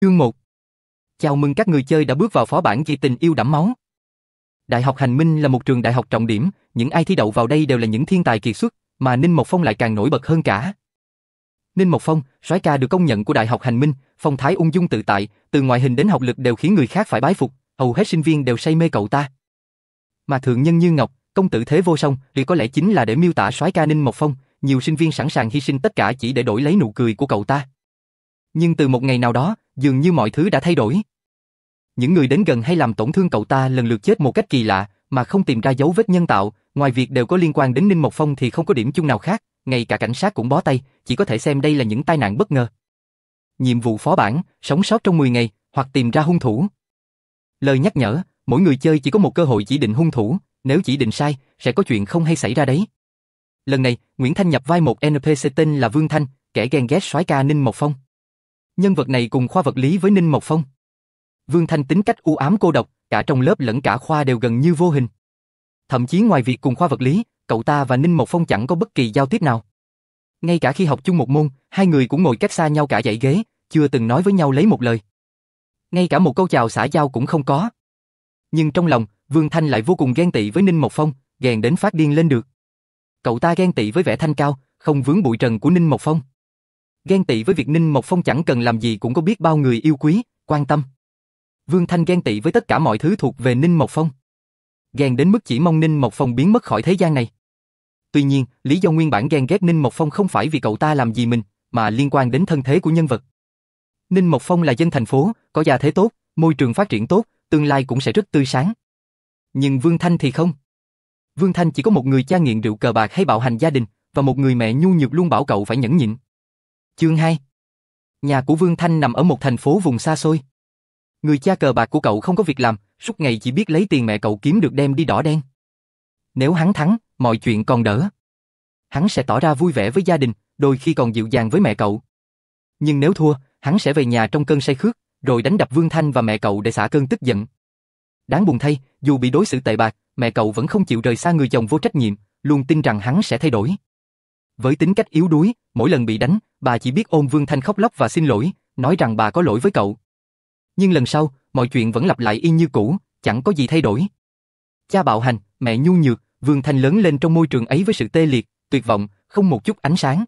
Chương 1. Chào mừng các người chơi đã bước vào phó bản ghi tình yêu đẫm máu. Đại học Hành Minh là một trường đại học trọng điểm, những ai thi đậu vào đây đều là những thiên tài kiệt xuất, mà Ninh Mộc Phong lại càng nổi bật hơn cả. Ninh Mộc Phong, soái ca được công nhận của Đại học Hành Minh, phong thái ung dung tự tại, từ ngoại hình đến học lực đều khiến người khác phải bái phục, hầu hết sinh viên đều say mê cậu ta. Mà thượng nhân như ngọc, công tử thế vô song, thì có lẽ chính là để miêu tả soái ca Ninh Mộc Phong, nhiều sinh viên sẵn sàng hy sinh tất cả chỉ để đổi lấy nụ cười của cậu ta. Nhưng từ một ngày nào đó, dường như mọi thứ đã thay đổi. Những người đến gần hay làm tổn thương cậu ta lần lượt chết một cách kỳ lạ, mà không tìm ra dấu vết nhân tạo, ngoài việc đều có liên quan đến Ninh Mộc Phong thì không có điểm chung nào khác, ngay cả cảnh sát cũng bó tay, chỉ có thể xem đây là những tai nạn bất ngờ. Nhiệm vụ phó bản, sống sót trong 10 ngày, hoặc tìm ra hung thủ. Lời nhắc nhở, mỗi người chơi chỉ có một cơ hội chỉ định hung thủ, nếu chỉ định sai, sẽ có chuyện không hay xảy ra đấy. Lần này, Nguyễn Thanh nhập vai một NPC tên là Vương Thanh, kẻ ghen ghét soái ca Ninh Mộc Phong. Nhân vật này cùng khoa vật lý với Ninh Mộc Phong. Vương Thanh tính cách u ám cô độc, cả trong lớp lẫn cả khoa đều gần như vô hình. Thậm chí ngoài việc cùng khoa vật lý, cậu ta và Ninh Mộc Phong chẳng có bất kỳ giao tiếp nào. Ngay cả khi học chung một môn, hai người cũng ngồi cách xa nhau cả dãy ghế, chưa từng nói với nhau lấy một lời. Ngay cả một câu chào xã giao cũng không có. Nhưng trong lòng, Vương Thanh lại vô cùng ghen tị với Ninh Mộc Phong, ghen đến phát điên lên được. Cậu ta ghen tị với vẻ thanh cao, không vướng bụi trần của Ninh Mộc Phong. Ghen tị với việc Ninh Mộc Phong chẳng cần làm gì cũng có biết bao người yêu quý, quan tâm. Vương Thanh ghen tị với tất cả mọi thứ thuộc về Ninh Mộc Phong. Ghen đến mức chỉ mong Ninh Mộc Phong biến mất khỏi thế gian này. Tuy nhiên, lý do nguyên bản ghen ghét Ninh Mộc Phong không phải vì cậu ta làm gì mình, mà liên quan đến thân thế của nhân vật. Ninh Mộc Phong là dân thành phố, có gia thế tốt, môi trường phát triển tốt, tương lai cũng sẽ rất tươi sáng. Nhưng Vương Thanh thì không. Vương Thanh chỉ có một người cha nghiện rượu cờ bạc hay bạo hành gia đình, và một người mẹ nhu nhược luôn bảo cậu phải nhẫn nhịn. Chương 2. Nhà của Vương Thanh nằm ở một thành phố vùng xa xôi. Người cha cờ bạc của cậu không có việc làm, suốt ngày chỉ biết lấy tiền mẹ cậu kiếm được đem đi đỏ đen. Nếu hắn thắng, mọi chuyện còn đỡ. Hắn sẽ tỏ ra vui vẻ với gia đình, đôi khi còn dịu dàng với mẹ cậu. Nhưng nếu thua, hắn sẽ về nhà trong cơn say khướt, rồi đánh đập Vương Thanh và mẹ cậu để xả cơn tức giận. Đáng buồn thay, dù bị đối xử tệ bạc, mẹ cậu vẫn không chịu rời xa người chồng vô trách nhiệm, luôn tin rằng hắn sẽ thay đổi. Với tính cách yếu đuối, mỗi lần bị đánh, bà chỉ biết ôm Vương Thanh khóc lóc và xin lỗi, nói rằng bà có lỗi với cậu. Nhưng lần sau, mọi chuyện vẫn lặp lại y như cũ, chẳng có gì thay đổi. Cha bạo hành, mẹ nhu nhược, Vương Thanh lớn lên trong môi trường ấy với sự tê liệt, tuyệt vọng, không một chút ánh sáng.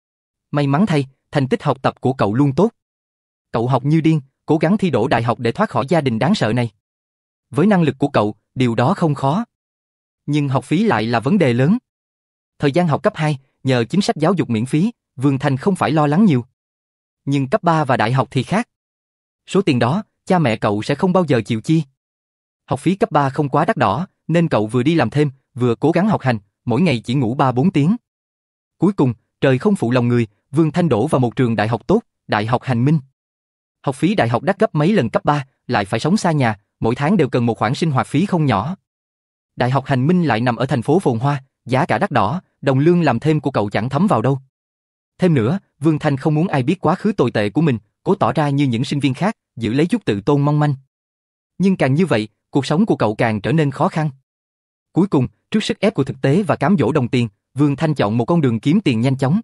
May mắn thay, thành tích học tập của cậu luôn tốt. Cậu học như điên, cố gắng thi đỗ đại học để thoát khỏi gia đình đáng sợ này. Với năng lực của cậu, điều đó không khó. Nhưng học phí lại là vấn đề lớn. Thời gian học cấp 2, nhờ chính sách giáo dục miễn phí, Vương Thanh không phải lo lắng nhiều. Nhưng cấp 3 và đại học thì khác. Số tiền đó, cha mẹ cậu sẽ không bao giờ chịu chi. Học phí cấp 3 không quá đắt đỏ, nên cậu vừa đi làm thêm, vừa cố gắng học hành, mỗi ngày chỉ ngủ 3-4 tiếng. Cuối cùng, trời không phụ lòng người, Vương Thanh đỗ vào một trường đại học tốt, Đại học Hành Minh. Học phí đại học đắt gấp mấy lần cấp 3, lại phải sống xa nhà, mỗi tháng đều cần một khoản sinh hoạt phí không nhỏ. Đại học Hành Minh lại nằm ở thành phố phồn hoa, giá cả đắt đỏ, đồng lương làm thêm của cậu chẳng thấm vào đâu. Thêm nữa, Vương Thanh không muốn ai biết quá khứ tồi tệ của mình, cố tỏ ra như những sinh viên khác, giữ lấy chút tự tôn mong manh. Nhưng càng như vậy, cuộc sống của cậu càng trở nên khó khăn. Cuối cùng, trước sức ép của thực tế và cám dỗ đồng tiền, Vương Thanh chọn một con đường kiếm tiền nhanh chóng.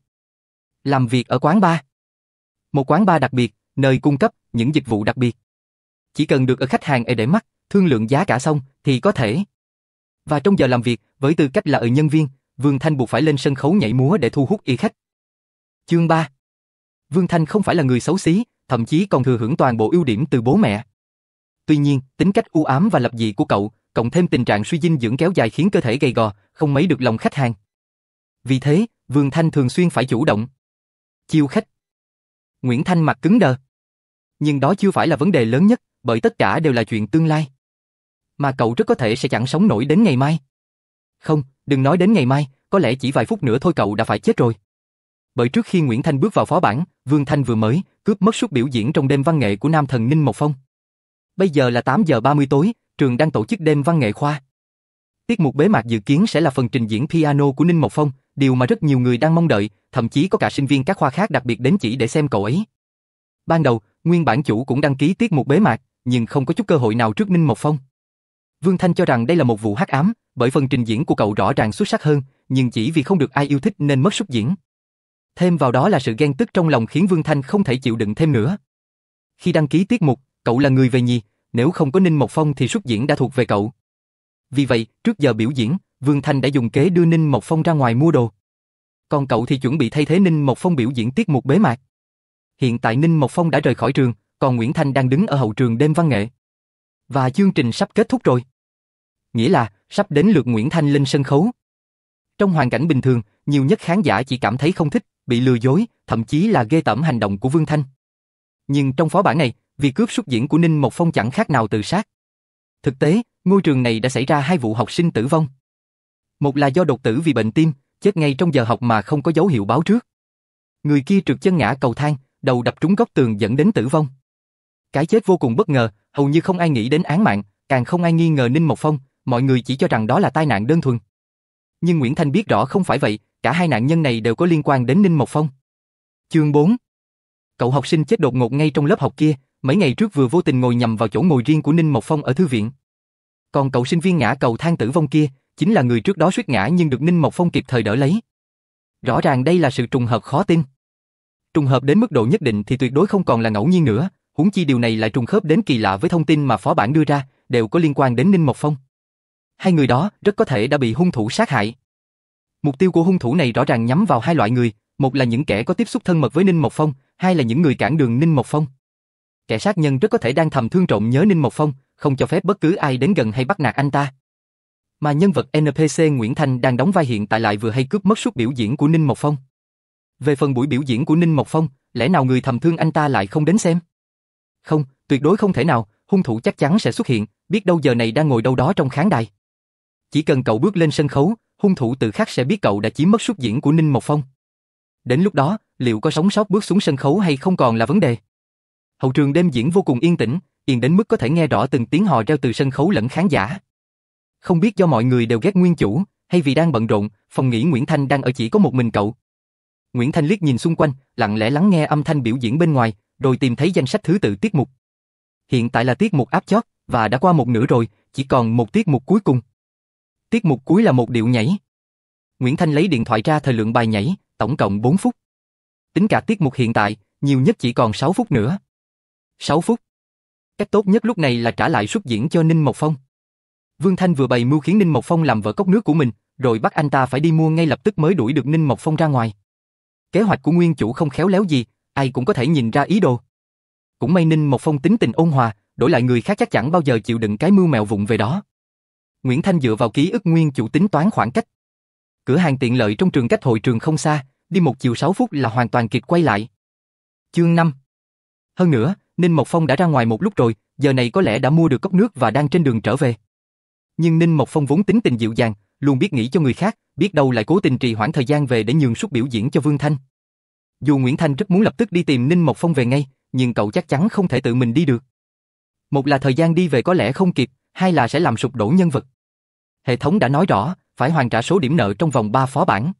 Làm việc ở quán bar. Một quán bar đặc biệt, nơi cung cấp những dịch vụ đặc biệt. Chỉ cần được ở khách hàng để mắt, thương lượng giá cả xong thì có thể. Và trong giờ làm việc, với tư cách là nhân viên, Vương Thanh buộc phải lên sân khấu nhảy múa để thu hút y khách. Chương 3. Vương Thanh không phải là người xấu xí, thậm chí còn thừa hưởng toàn bộ ưu điểm từ bố mẹ. Tuy nhiên, tính cách u ám và lập dị của cậu, cộng thêm tình trạng suy dinh dưỡng kéo dài khiến cơ thể gầy gò, không mấy được lòng khách hàng. Vì thế, Vương Thanh thường xuyên phải chủ động chiêu khách. Nguyễn Thanh mặt cứng đờ. Nhưng đó chưa phải là vấn đề lớn nhất, bởi tất cả đều là chuyện tương lai. Mà cậu rất có thể sẽ chẳng sống nổi đến ngày mai. Không, đừng nói đến ngày mai, có lẽ chỉ vài phút nữa thôi cậu đã phải chết rồi. Bởi trước khi Nguyễn Thanh bước vào phó bản, Vương Thanh vừa mới cướp mất suất biểu diễn trong đêm văn nghệ của nam thần Ninh Mộc Phong. Bây giờ là 8 giờ 30 tối, trường đang tổ chức đêm văn nghệ khoa. Tiết mục bế mạc dự kiến sẽ là phần trình diễn piano của Ninh Mộc Phong, điều mà rất nhiều người đang mong đợi, thậm chí có cả sinh viên các khoa khác đặc biệt đến chỉ để xem cậu ấy. Ban đầu, nguyên bản chủ cũng đăng ký tiết mục bế mạc, nhưng không có chút cơ hội nào trước Ninh Mộc Phong. Vương Thanh cho rằng đây là một vụ hắc ám, bởi phần trình diễn của cậu rõ ràng xuất sắc hơn, nhưng chỉ vì không được ai yêu thích nên mất suất diễn. Thêm vào đó là sự ghen tức trong lòng khiến Vương Thanh không thể chịu đựng thêm nữa. Khi đăng ký tiết mục, cậu là người về nhì, nếu không có Ninh Mộc Phong thì xuất diễn đã thuộc về cậu. Vì vậy, trước giờ biểu diễn, Vương Thanh đã dùng kế đưa Ninh Mộc Phong ra ngoài mua đồ. Còn cậu thì chuẩn bị thay thế Ninh Mộc Phong biểu diễn tiết mục bế mạc. Hiện tại Ninh Mộc Phong đã rời khỏi trường, còn Nguyễn Thanh đang đứng ở hậu trường đêm văn nghệ. Và chương trình sắp kết thúc rồi. Nghĩa là, sắp đến lượt Nguyễn Thanh lên sân khấu. Trong hoàn cảnh bình thường, nhiều nhất khán giả chỉ cảm thấy không thích, bị lừa dối, thậm chí là ghê tởm hành động của Vương Thanh. Nhưng trong phó bản này, việc cướp xuất diễn của Ninh Mộc Phong chẳng khác nào tự sát. Thực tế, ngôi trường này đã xảy ra 2 vụ học sinh tử vong. Một là do đột tử vì bệnh tim, chết ngay trong giờ học mà không có dấu hiệu báo trước. Người kia trượt chân ngã cầu thang, đầu đập trúng góc tường dẫn đến tử vong. Cái chết vô cùng bất ngờ, hầu như không ai nghĩ đến án mạng, càng không ai nghi ngờ Ninh Mộc Phong, mọi người chỉ cho rằng đó là tai nạn đơn thuần. Nhưng Nguyễn Thanh biết rõ không phải vậy, cả hai nạn nhân này đều có liên quan đến Ninh Mộc Phong. Chương 4. Cậu học sinh chết đột ngột ngay trong lớp học kia, mấy ngày trước vừa vô tình ngồi nhầm vào chỗ ngồi riêng của Ninh Mộc Phong ở thư viện. Còn cậu sinh viên ngã cầu thang tử vong kia, chính là người trước đó suýt ngã nhưng được Ninh Mộc Phong kịp thời đỡ lấy. Rõ ràng đây là sự trùng hợp khó tin. Trùng hợp đến mức độ nhất định thì tuyệt đối không còn là ngẫu nhiên nữa, huống chi điều này lại trùng khớp đến kỳ lạ với thông tin mà phó bản đưa ra, đều có liên quan đến Ninh Mộc Phong. Hai người đó rất có thể đã bị hung thủ sát hại. Mục tiêu của hung thủ này rõ ràng nhắm vào hai loại người, một là những kẻ có tiếp xúc thân mật với Ninh Mộc Phong, hai là những người cản đường Ninh Mộc Phong. Kẻ sát nhân rất có thể đang thầm thương trộm nhớ Ninh Mộc Phong, không cho phép bất cứ ai đến gần hay bắt nạt anh ta. Mà nhân vật NPC Nguyễn Thanh đang đóng vai hiện tại lại vừa hay cướp mất suất biểu diễn của Ninh Mộc Phong. Về phần buổi biểu diễn của Ninh Mộc Phong, lẽ nào người thầm thương anh ta lại không đến xem? Không, tuyệt đối không thể nào, hung thủ chắc chắn sẽ xuất hiện, biết đâu giờ này đang ngồi đâu đó trong khán đài. Chỉ cần cậu bước lên sân khấu, hung thủ tự khắc sẽ biết cậu đã chiếm mất suất diễn của Ninh Mộc Phong. Đến lúc đó, liệu có sống sót bước xuống sân khấu hay không còn là vấn đề. Hậu trường đêm diễn vô cùng yên tĩnh, yên đến mức có thể nghe rõ từng tiếng hò reo từ sân khấu lẫn khán giả. Không biết do mọi người đều ghét nguyên chủ, hay vì đang bận rộn, phòng nghỉ Nguyễn Thanh đang ở chỉ có một mình cậu. Nguyễn Thanh liếc nhìn xung quanh, lặng lẽ lắng nghe âm thanh biểu diễn bên ngoài, rồi tìm thấy danh sách thứ tự tiết mục. Hiện tại là tiết mục áp chót, và đã qua một nửa rồi, chỉ còn một tiết mục cuối cùng. Tiết mục cuối là một điệu nhảy. Nguyễn Thanh lấy điện thoại ra thời lượng bài nhảy, tổng cộng 4 phút. Tính cả tiết mục hiện tại, nhiều nhất chỉ còn 6 phút nữa. 6 phút. Cách tốt nhất lúc này là trả lại suất diễn cho Ninh Mộc Phong. Vương Thanh vừa bày mưu khiến Ninh Mộc Phong làm vỡ cốc nước của mình, rồi bắt anh ta phải đi mua ngay lập tức mới đuổi được Ninh Mộc Phong ra ngoài. Kế hoạch của nguyên chủ không khéo léo gì, ai cũng có thể nhìn ra ý đồ. Cũng may Ninh Mộc Phong tính tình ôn hòa, đổi lại người khác chắc chẳng bao giờ chịu đựng cái mưu mẹo vụng về đó. Nguyễn Thanh dựa vào ký ức nguyên chủ tính toán khoảng cách. Cửa hàng tiện lợi trong trường cách hội trường không xa, đi một chiều 6 phút là hoàn toàn kịp quay lại. Chương 5. Hơn nữa, Ninh Mộc Phong đã ra ngoài một lúc rồi, giờ này có lẽ đã mua được cốc nước và đang trên đường trở về. Nhưng Ninh Mộc Phong vốn tính tình dịu dàng, luôn biết nghĩ cho người khác, biết đâu lại cố tình trì hoãn thời gian về để nhường suất biểu diễn cho Vương Thanh. Dù Nguyễn Thanh rất muốn lập tức đi tìm Ninh Mộc Phong về ngay, nhưng cậu chắc chắn không thể tự mình đi được. Một là thời gian đi về có lẽ không kịp, hai là sẽ làm sụp đổ nhân vật. Hệ thống đã nói rõ, phải hoàn trả số điểm nợ trong vòng 3 phó bản.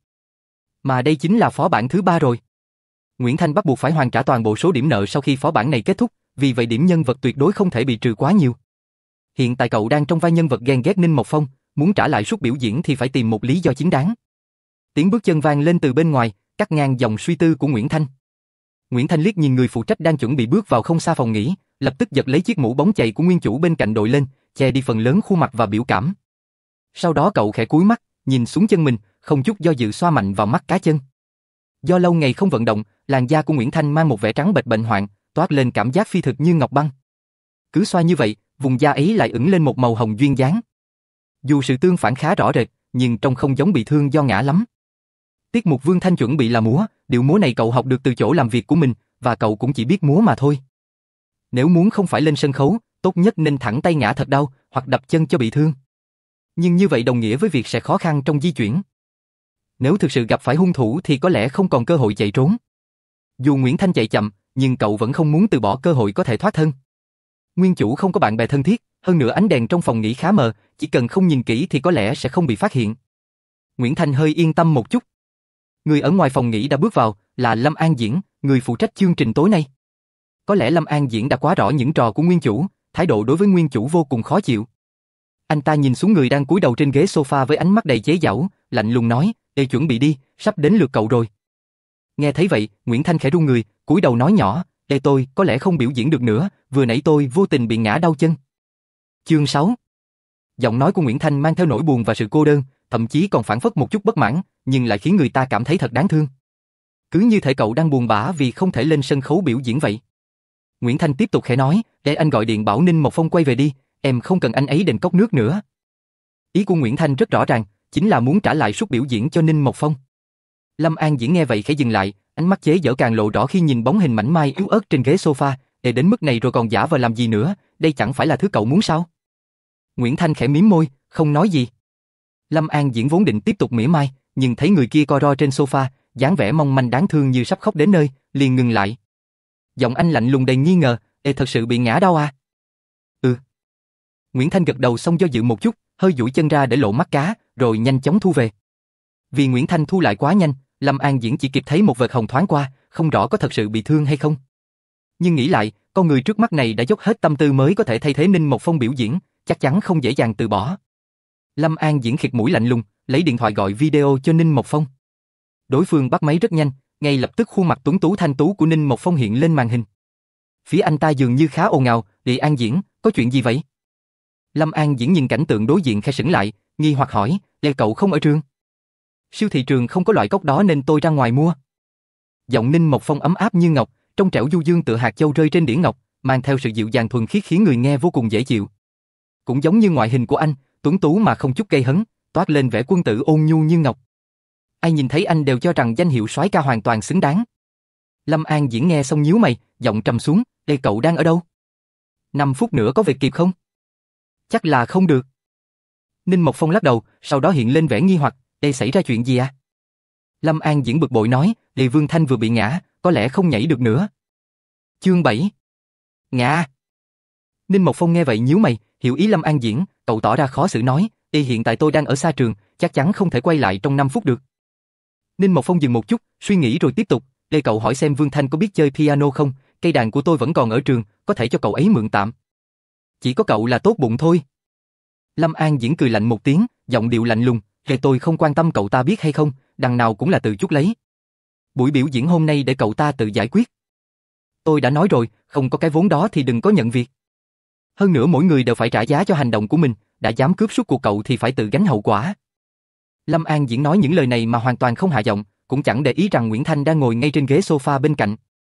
Mà đây chính là phó bản thứ 3 rồi. Nguyễn Thanh bắt buộc phải hoàn trả toàn bộ số điểm nợ sau khi phó bản này kết thúc, vì vậy điểm nhân vật tuyệt đối không thể bị trừ quá nhiều. Hiện tại cậu đang trong vai nhân vật ghen ghét Ninh Mộc Phong, muốn trả lại suất biểu diễn thì phải tìm một lý do chính đáng. Tiếng bước chân vang lên từ bên ngoài, cắt ngang dòng suy tư của Nguyễn Thanh. Nguyễn Thanh liếc nhìn người phụ trách đang chuẩn bị bước vào không xa phòng nghỉ, lập tức giật lấy chiếc mũ bóng chày của nguyên chủ bên cạnh đội lên, che đi phần lớn khuôn mặt và biểu cảm. Sau đó cậu khẽ cúi mắt, nhìn xuống chân mình, không chút do dự xoa mạnh vào mắt cá chân. Do lâu ngày không vận động, làn da của Nguyễn Thanh mang một vẻ trắng bệch bệnh hoạn, toát lên cảm giác phi thực như ngọc băng. Cứ xoa như vậy, vùng da ấy lại ửng lên một màu hồng duyên dáng. Dù sự tương phản khá rõ rệt, nhưng trông không giống bị thương do ngã lắm. Tiết mục Vương Thanh chuẩn bị là múa, điệu múa này cậu học được từ chỗ làm việc của mình, và cậu cũng chỉ biết múa mà thôi. Nếu muốn không phải lên sân khấu, tốt nhất nên thẳng tay ngã thật đau, hoặc đập chân cho bị thương. Nhưng như vậy đồng nghĩa với việc sẽ khó khăn trong di chuyển. Nếu thực sự gặp phải hung thủ thì có lẽ không còn cơ hội chạy trốn. Dù Nguyễn Thanh chạy chậm, nhưng cậu vẫn không muốn từ bỏ cơ hội có thể thoát thân. Nguyên chủ không có bạn bè thân thiết, hơn nữa ánh đèn trong phòng nghỉ khá mờ, chỉ cần không nhìn kỹ thì có lẽ sẽ không bị phát hiện. Nguyễn Thanh hơi yên tâm một chút. Người ở ngoài phòng nghỉ đã bước vào, là Lâm An Diễn, người phụ trách chương trình tối nay. Có lẽ Lâm An Diễn đã quá rõ những trò của nguyên chủ, thái độ đối với nguyên chủ vô cùng khó chịu. Anh ta nhìn xuống người đang cúi đầu trên ghế sofa với ánh mắt đầy chế giễu, lạnh lùng nói, "Ê, chuẩn bị đi, sắp đến lượt cậu rồi." Nghe thấy vậy, Nguyễn Thanh khẽ run người, cúi đầu nói nhỏ, Ê tôi có lẽ không biểu diễn được nữa, vừa nãy tôi vô tình bị ngã đau chân. Chương 6. Giọng nói của Nguyễn Thanh mang theo nỗi buồn và sự cô đơn, thậm chí còn phảng phất một chút bất mãn, nhưng lại khiến người ta cảm thấy thật đáng thương. Cứ như thể cậu đang buồn bã vì không thể lên sân khấu biểu diễn vậy. Nguyễn Thanh tiếp tục khẽ nói, để anh gọi điện bảo Ninh Mộc Phong quay về đi, em không cần anh ấy đền cốc nước nữa. Ý của Nguyễn Thanh rất rõ ràng, chính là muốn trả lại suất biểu diễn cho Ninh Mộc Phong. Lâm An Diễn nghe vậy khẽ dừng lại, ánh mắt chế giễu càng lộ rõ khi nhìn bóng hình mảnh mai yếu ớt trên ghế sofa, để đến mức này rồi còn giả vờ làm gì nữa, đây chẳng phải là thứ cậu muốn sao? Nguyễn Thanh khẽ mím môi, không nói gì. Lâm An Diễn vốn định tiếp tục mỉa mai, nhưng thấy người kia co ro trên sofa, dáng vẻ mong manh đáng thương như sắp khóc đến nơi, liền ngừng lại. Giọng anh lạnh lùng đầy nghi ngờ, "Ê, thật sự bị ngã đau à?" "Ừ." Nguyễn Thanh gật đầu xong do dự một chút, hơi duỗi chân ra để lộ mắt cá, rồi nhanh chóng thu về. Vì Nguyễn Thanh thu lại quá nhanh, Lâm An Diễn chỉ kịp thấy một vệt hồng thoáng qua, không rõ có thật sự bị thương hay không. Nhưng nghĩ lại, con người trước mắt này đã dốc hết tâm tư mới có thể thay thế Ninh Mộc Phong biểu diễn, chắc chắn không dễ dàng từ bỏ. Lâm An Diễn khịt mũi lạnh lùng, lấy điện thoại gọi video cho Ninh Mộc Phong. Đối phương bắt máy rất nhanh, ngay lập tức khuôn mặt tuấn tú thanh tú của Ninh Mộc Phong hiện lên màn hình. Phía anh ta dường như khá ồn ào, "Đi An Diễn, có chuyện gì vậy?" Lâm An Diễn nhìn cảnh tượng đối diện khẽ sững lại, nghi hoặc hỏi, "Lẽ cậu không ở trường?" "Siêu thị trường không có loại cốc đó nên tôi ra ngoài mua." Giọng Ninh Mộc Phong ấm áp như ngọc, trong trẻo du dương tựa hạt châu rơi trên đĩa ngọc, mang theo sự dịu dàng thuần khiết khiến người nghe vô cùng dễ chịu. Cũng giống như ngoại hình của anh, tuấn tú mà không chút gây hấn, toát lên vẻ quân tử ôn nhu như ngọc. Ai nhìn thấy anh đều cho rằng danh hiệu soái ca hoàn toàn xứng đáng. Lâm An Diễn nghe xong nhíu mày, giọng trầm xuống, "Đây cậu đang ở đâu? 5 phút nữa có việc kịp không?" "Chắc là không được." Ninh Mộc Phong lắc đầu, sau đó hiện lên vẻ nghi hoặc, "Đây xảy ra chuyện gì à?" Lâm An Diễn bực bội nói, "Lê Vương Thanh vừa bị ngã, có lẽ không nhảy được nữa." Chương 7. Ngã. Ninh Mộc Phong nghe vậy nhíu mày, hiểu ý Lâm An Diễn, cậu tỏ ra khó xử nói, hiện tại tôi đang ở xa trường, chắc chắn không thể quay lại trong 5 phút được." Ninh Mộc Phong dừng một chút, suy nghĩ rồi tiếp tục, Cậu hỏi xem Vương Thanh có biết chơi piano không, cây đàn của tôi vẫn còn ở trường, có thể cho cậu ấy mượn tạm." "Chỉ có cậu là tốt bụng thôi." Lâm An Diễn cười lạnh một tiếng, giọng điệu lạnh lùng, Tôi không quan tâm cậu ta biết hay không, đằng nào cũng là tự chuốc lấy. Buổi biểu diễn hôm nay để cậu ta tự giải quyết. Tôi đã nói rồi, không có cái vốn đó thì đừng có nhận việc. Hơn nữa mỗi người đều phải trả giá cho hành động của mình, đã dám cướp suất của cậu thì phải tự gánh hậu quả." Lâm An Diễn nói những lời này mà hoàn toàn không hạ giọng, cũng chẳng để ý rằng Nguyễn Thanh đang ngồi ngay trên ghế sofa bên cạnh.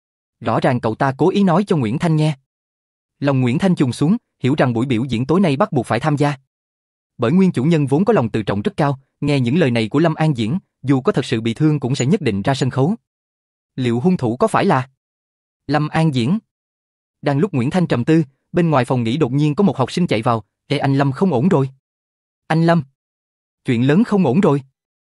Rõ ràng cậu ta cố ý nói cho Nguyễn Thanh nghe. Lòng Nguyễn Thanh trùng xuống, hiểu rằng buổi biểu diễn tối nay bắt buộc phải tham gia. Bởi nguyên chủ nhân vốn có lòng tự trọng rất cao, nghe những lời này của Lâm An Diễn, dù có thật sự bị thương cũng sẽ nhất định ra sân khấu. Liệu hung thủ có phải là Lâm An Diễn? Đang lúc Nguyễn Thanh trầm tư, bên ngoài phòng nghỉ đột nhiên có một học sinh chạy vào, anh Lâm không ổn rồi. Anh Lâm, chuyện lớn không ổn rồi.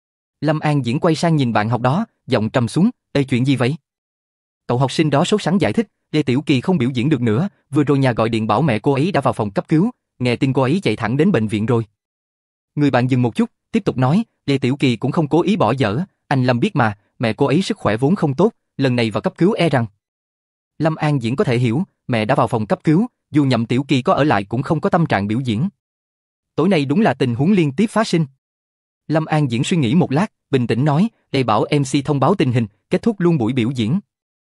Lâm An Diễn quay sang nhìn bạn học đó, giọng trầm xuống, chuyện gì vậy? Cậu học sinh đó sốt sắng giải thích, Tiểu Kỳ không biểu diễn được nữa, vừa rồi nhà gọi điện bảo mẹ cô ấy đã vào phòng cấp cứu, nghe tin cô ấy chạy thẳng đến bệnh viện rồi. Người bạn dừng một chút, tiếp tục nói, Tiểu Kỳ cũng không cố ý bỏ dở, anh Lâm biết mà, mẹ cô ấy sức khỏe vốn không tốt, lần này vào cấp cứu e rằng. Lâm An Diễn có thể hiểu, mẹ đã vào phòng cấp cứu, dù nhậm Tiểu Kỳ có ở lại cũng không có tâm trạng biểu diễn. Tối nay đúng là tình huống liên tiếp phát sinh. Lâm An Diễn suy nghĩ một lát, bình tĩnh nói, bảo MC thông báo tình hình, kết thúc luôn buổi biểu diễn.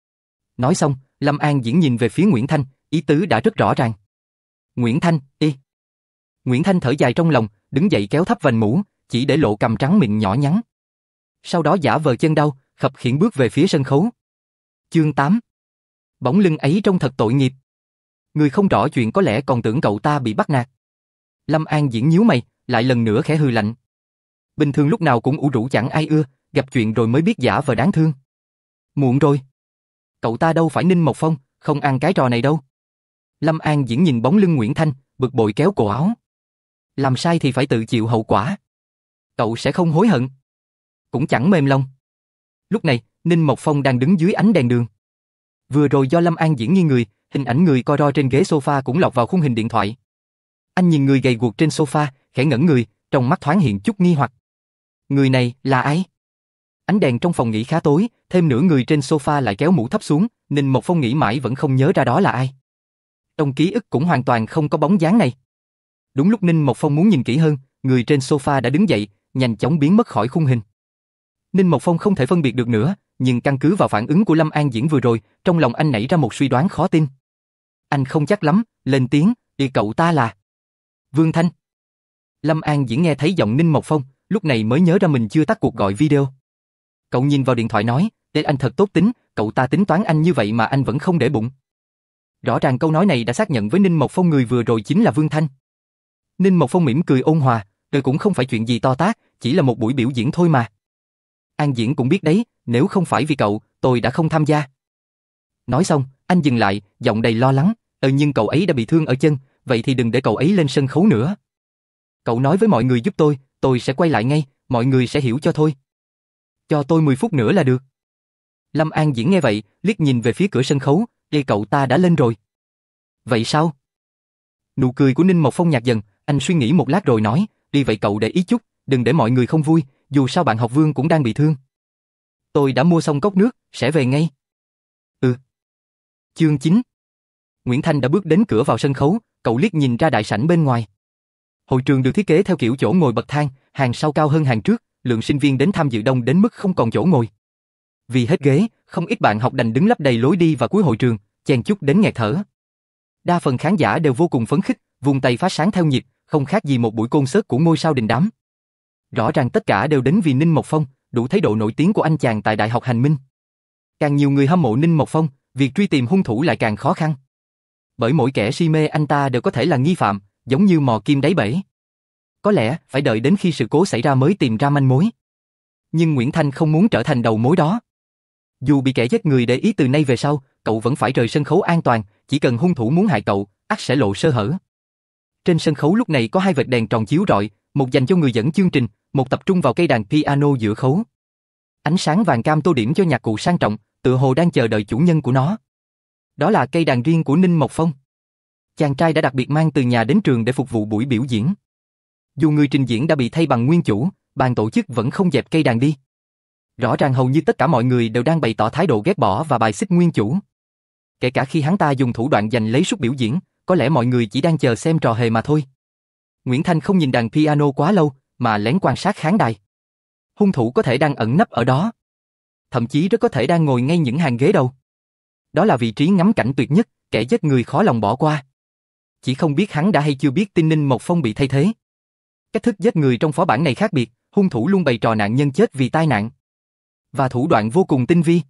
Nói xong, Lâm An Diễn nhìn về phía Nguyễn Thanh, ý tứ đã rất rõ ràng. Nguyễn Thanh, Nguyễn Thanh thở dài trong lòng, đứng dậy kéo thấp vành mũ, chỉ để lộ cằm trắng miệng nhỏ nhắn. Sau đó giả vờ chân đau, khập khiễng bước về phía sân khấu. Chương 8. Bóng lưng ấy trông thật tội nghiệp. Người không rõ chuyện có lẽ còn tưởng cậu ta bị bắt nạt. Lâm An Diễn nhíu mày, lại lần nữa khẽ hừ lạnh. Bình thường lúc nào cũng ủ rũ chẳng ai ưa, gặp chuyện rồi mới biết giả vờ đáng thương. Muộn rồi. Cậu ta đâu phải Ninh Mộc Phong, không ăn cái trò này đâu. Lâm An Diễn nhìn bóng lưng Nguyễn Thanh, bực bội kéo cổ áo. Làm sai thì phải tự chịu hậu quả. Cậu sẽ không hối hận. Cũng chẳng mềm lòng. Lúc này, Ninh Mộc Phong đang đứng dưới ánh đèn đường. Vừa rồi do Lâm An Diễn nghiêng người, hình ảnh người co ro trên ghế sofa cũng lọt vào khung hình điện thoại. Anh nhìn người gầy guộc trên sofa, khẽ ngẩn người, trong mắt thoáng hiện chút nghi hoặc. Người này là ai? Ánh đèn trong phòng nghỉ khá tối, thêm nửa người trên sofa lại kéo mũ thấp xuống, Ninh Mộc Phong nghĩ mãi vẫn không nhớ ra đó là ai. Trong ký ức cũng hoàn toàn không có bóng dáng này. Đúng lúc Ninh Mộc Phong muốn nhìn kỹ hơn, người trên sofa đã đứng dậy, nhanh chóng biến mất khỏi khung hình. Ninh Mộc Phong không thể phân biệt được nữa, nhưng căn cứ vào phản ứng của Lâm An Diễn vừa rồi, trong lòng anh nảy ra một suy đoán khó tin. Anh không chắc lắm, lên tiếng, "Đi cậu ta là Vương Thanh." Lâm An Diễn nghe thấy giọng Ninh Mộc Phong, lúc này mới nhớ ra mình chưa tắt cuộc gọi video. Cậu nhìn vào điện thoại nói, "Để anh thật tốt tính, cậu ta tính toán anh như vậy mà anh vẫn không để bụng." Rõ ràng câu nói này đã xác nhận với Ninh Mộc Phong người vừa rồi chính là Vương Thanh. Ninh Mộc Phong mỉm cười ôn hòa, "Đây cũng không phải chuyện gì to tát, chỉ là một buổi biểu diễn thôi mà. An Diễn cũng biết đấy, nếu không phải vì cậu, tôi đã không tham gia." Nói xong, anh dừng lại, giọng đầy lo lắng, nhưng cậu ấy đã bị thương ở chân, vậy thì đừng để cậu ấy lên sân khấu nữa. Cậu nói với mọi người giúp tôi sẽ quay lại ngay, mọi người sẽ hiểu cho thôi. Cho tôi 10 phút nữa là được." Lâm An Diễn nghe vậy, liếc nhìn về phía cửa sân khấu, cậu ta đã lên rồi." "Vậy sao?" Nụ cười của Ninh Mộc Phong nhạt dần, anh suy nghĩ một lát rồi nói, "Đi vậy cậu để ý chút, đừng để mọi người không vui, dù sao bạn học Vương cũng đang bị thương." "Tôi đã mua xong cốc nước, sẽ về ngay." "Ừ." Chương 9. Nguyễn Thanh đã bước đến cửa vào sân khấu, cậu liếc nhìn ra đại sảnh bên ngoài. Hội trường được thiết kế theo kiểu chỗ ngồi bậc thang, hàng sau cao hơn hàng trước, lượng sinh viên đến tham dự đông đến mức không còn chỗ ngồi. Vì hết ghế, không ít bạn học đành đứng lấp đầy lối đi và cuối hội trường, chen chúc đến nghẹt thở. Đa phần khán giả đều vô cùng phấn khích, vung tay phát sáng theo nhịp, không khác gì một buổi concert của ngôi sao đình đám. Rõ ràng tất cả đều đến vì Ninh Mộc Phong, đủ thấy độ nổi tiếng của anh chàng tại Đại học Hành Minh. Càng nhiều người hâm mộ Ninh Mộc Phong, việc truy tìm hung thủ lại càng khó khăn. Bởi mỗi kẻ si mê anh ta đều có thể là nghi phạm, giống như mò kim đáy bể. Có lẽ phải đợi đến khi sự cố xảy ra mới tìm ra manh mối. Nhưng Nguyễn Thanh không muốn trở thành đầu mối đó. Dù bị kẻ giết người để ý từ nay về sau, cậu vẫn phải rời sân khấu an toàn, chỉ cần hung thủ muốn hại cậu, ắt sẽ lộ sơ hở. Trên sân khấu lúc này có 2 vệt đèn tròn chiếu rọi, một dành cho người dẫn chương trình, một tập trung vào cây đàn piano giữa khấu. Ánh sáng vàng cam tô điểm cho nhạc cụ sang trọng, tựa hồ đang chờ đợi chủ nhân của nó. Đó là cây đàn riêng của Ninh Mộc Phong. Chàng trai đã đặc biệt mang từ nhà đến trường để phục vụ buổi biểu diễn. Dù người trình diễn đã bị thay bằng nguyên chủ, ban tổ chức vẫn không dẹp cây đàn đi. Rõ ràng hầu như tất cả mọi người đều đang bày tỏ thái độ ghét bỏ và bài xích nguyên chủ. Kể cả khi hắn ta dùng thủ đoạn giành lấy suất biểu diễn, có lẽ mọi người chỉ đang chờ xem trò hề mà thôi. Nguyễn Thanh không nhìn đàn piano quá lâu, mà lén quan sát khán đài. Hung thủ có thể đang ẩn nấp ở đó. Thậm chí rất có thể đang ngồi ngay những hàng ghế đầu. Đó là vị trí ngắm cảnh tuyệt nhất, kẻ giết người khó lòng bỏ qua. Chỉ không biết hắn đã hay chưa biết tin Ninh Mộc Phong bị thay thế. Cách thức giết người trong phó bản này khác biệt, hung thủ luôn bày trò nạn nhân chết vì tai nạn. Và thủ đoạn vô cùng tinh vi.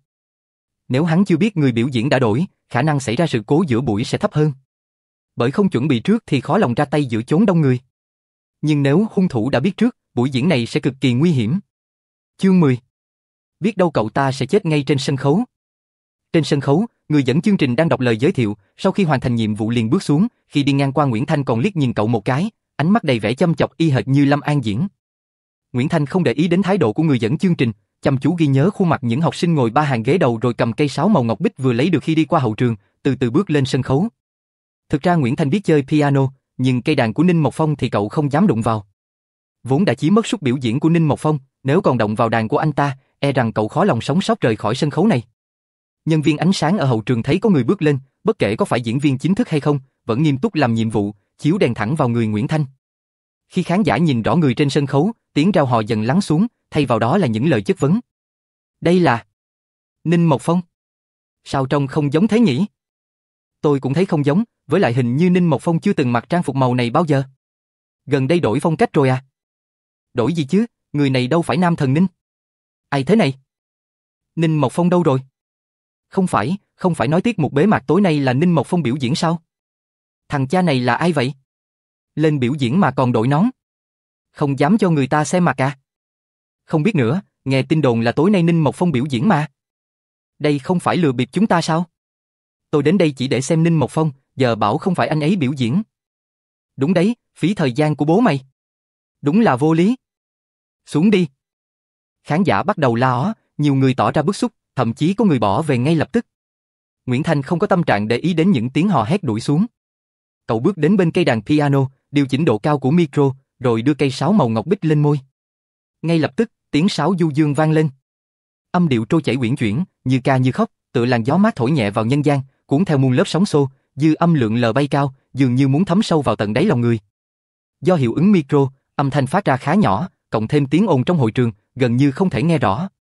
Nếu hắn chưa biết người biểu diễn đã đổi, khả năng xảy ra sự cố giữa buổi sẽ thấp hơn. Bởi không chuẩn bị trước thì khó lòng ra tay giữa chốn đông người. Nhưng nếu hung thủ đã biết trước, buổi diễn này sẽ cực kỳ nguy hiểm. Chương 10. Biết đâu cậu ta sẽ chết ngay trên sân khấu. Trên sân khấu, người dẫn chương trình đang đọc lời giới thiệu, sau khi hoàn thành nhiệm vụ liền bước xuống, khi đi ngang qua Nguyễn Thanh còn liếc nhìn cậu một cái, ánh mắt đầy vẻ chăm chọc y hệt như Lâm An Diễn. Nguyễn Thanh không để ý đến thái độ của người dẫn chương trình, chăm chú ghi nhớ khuôn mặt những học sinh ngồi 3 hàng ghế đầu rồi cầm cây sáo màu ngọc bích vừa lấy được khi đi qua hậu trường, từ từ bước lên sân khấu. Thực ra Nguyễn Thanh biết chơi piano, nhưng cây đàn của Ninh Mộc Phong thì cậu không dám đụng vào. Vốn đã chí mất suất biểu diễn của Ninh Mộc Phong, nếu còn động vào đàn của anh ta, e rằng cậu khó lòng sống sót rời khỏi sân khấu này. Nhân viên ánh sáng ở hậu trường thấy có người bước lên, bất kể có phải diễn viên chính thức hay không, vẫn nghiêm túc làm nhiệm vụ, chiếu đèn thẳng vào người Nguyễn Thanh. Khi khán giả nhìn rõ người trên sân khấu, tiếng reo hò dần lắng xuống, thay vào đó là những lời chất vấn. Đây là Ninh Mộc Phong. Sao trông không giống thế nhỉ? Tôi cũng thấy không giống, với lại hình như Ninh Mộc Phong chưa từng mặc trang phục màu này bao giờ. Gần đây đổi phong cách rồi à? Đổi gì chứ, người này đâu phải Nam Thần Ninh. Ai thế này? Ninh Mộc Phong đâu rồi? Không phải nói tiết mục bế mạc tối nay là Ninh Mộc Phong biểu diễn sao? Thằng cha này là ai vậy? Lên biểu diễn mà còn đội nón. Không dám cho người ta xem mặt à? Không biết nữa, nghe tin đồn là tối nay Ninh Mộc Phong biểu diễn mà. Đây không phải lừa bịp chúng ta sao? Tôi đến đây chỉ để xem Ninh Mộc Phong, giờ bảo không phải anh ấy biểu diễn. Đúng đấy, phí thời gian của bố mày. Đúng là vô lý. Xuống đi. Khán giả bắt đầu la ó, nhiều người tỏ ra bức xúc, thậm chí có người bỏ về ngay lập tức. Nguyễn Thanh không có tâm trạng để ý đến những tiếng hò hét đuổi xuống. Cậu bước đến bên cây đàn piano, điều chỉnh độ cao của micro, rồi đưa cây sáo màu ngọc bích lên môi. Ngay lập tức, tiếng sáo du dương vang lên. Âm điệu trôi chảy uyển chuyển, như ca như khóc, tựa làn gió mát thổi nhẹ vào nhân gian, cuốn theo muôn lớp sóng xô, dư âm lượn lờ bay cao, dường như muốn thấm sâu vào tận đáy lòng người. Do hiệu ứng micro, âm thanh phát ra khá nhỏ, cộng thêm tiếng ồn trong hội trường, gần như không thể nghe rõ.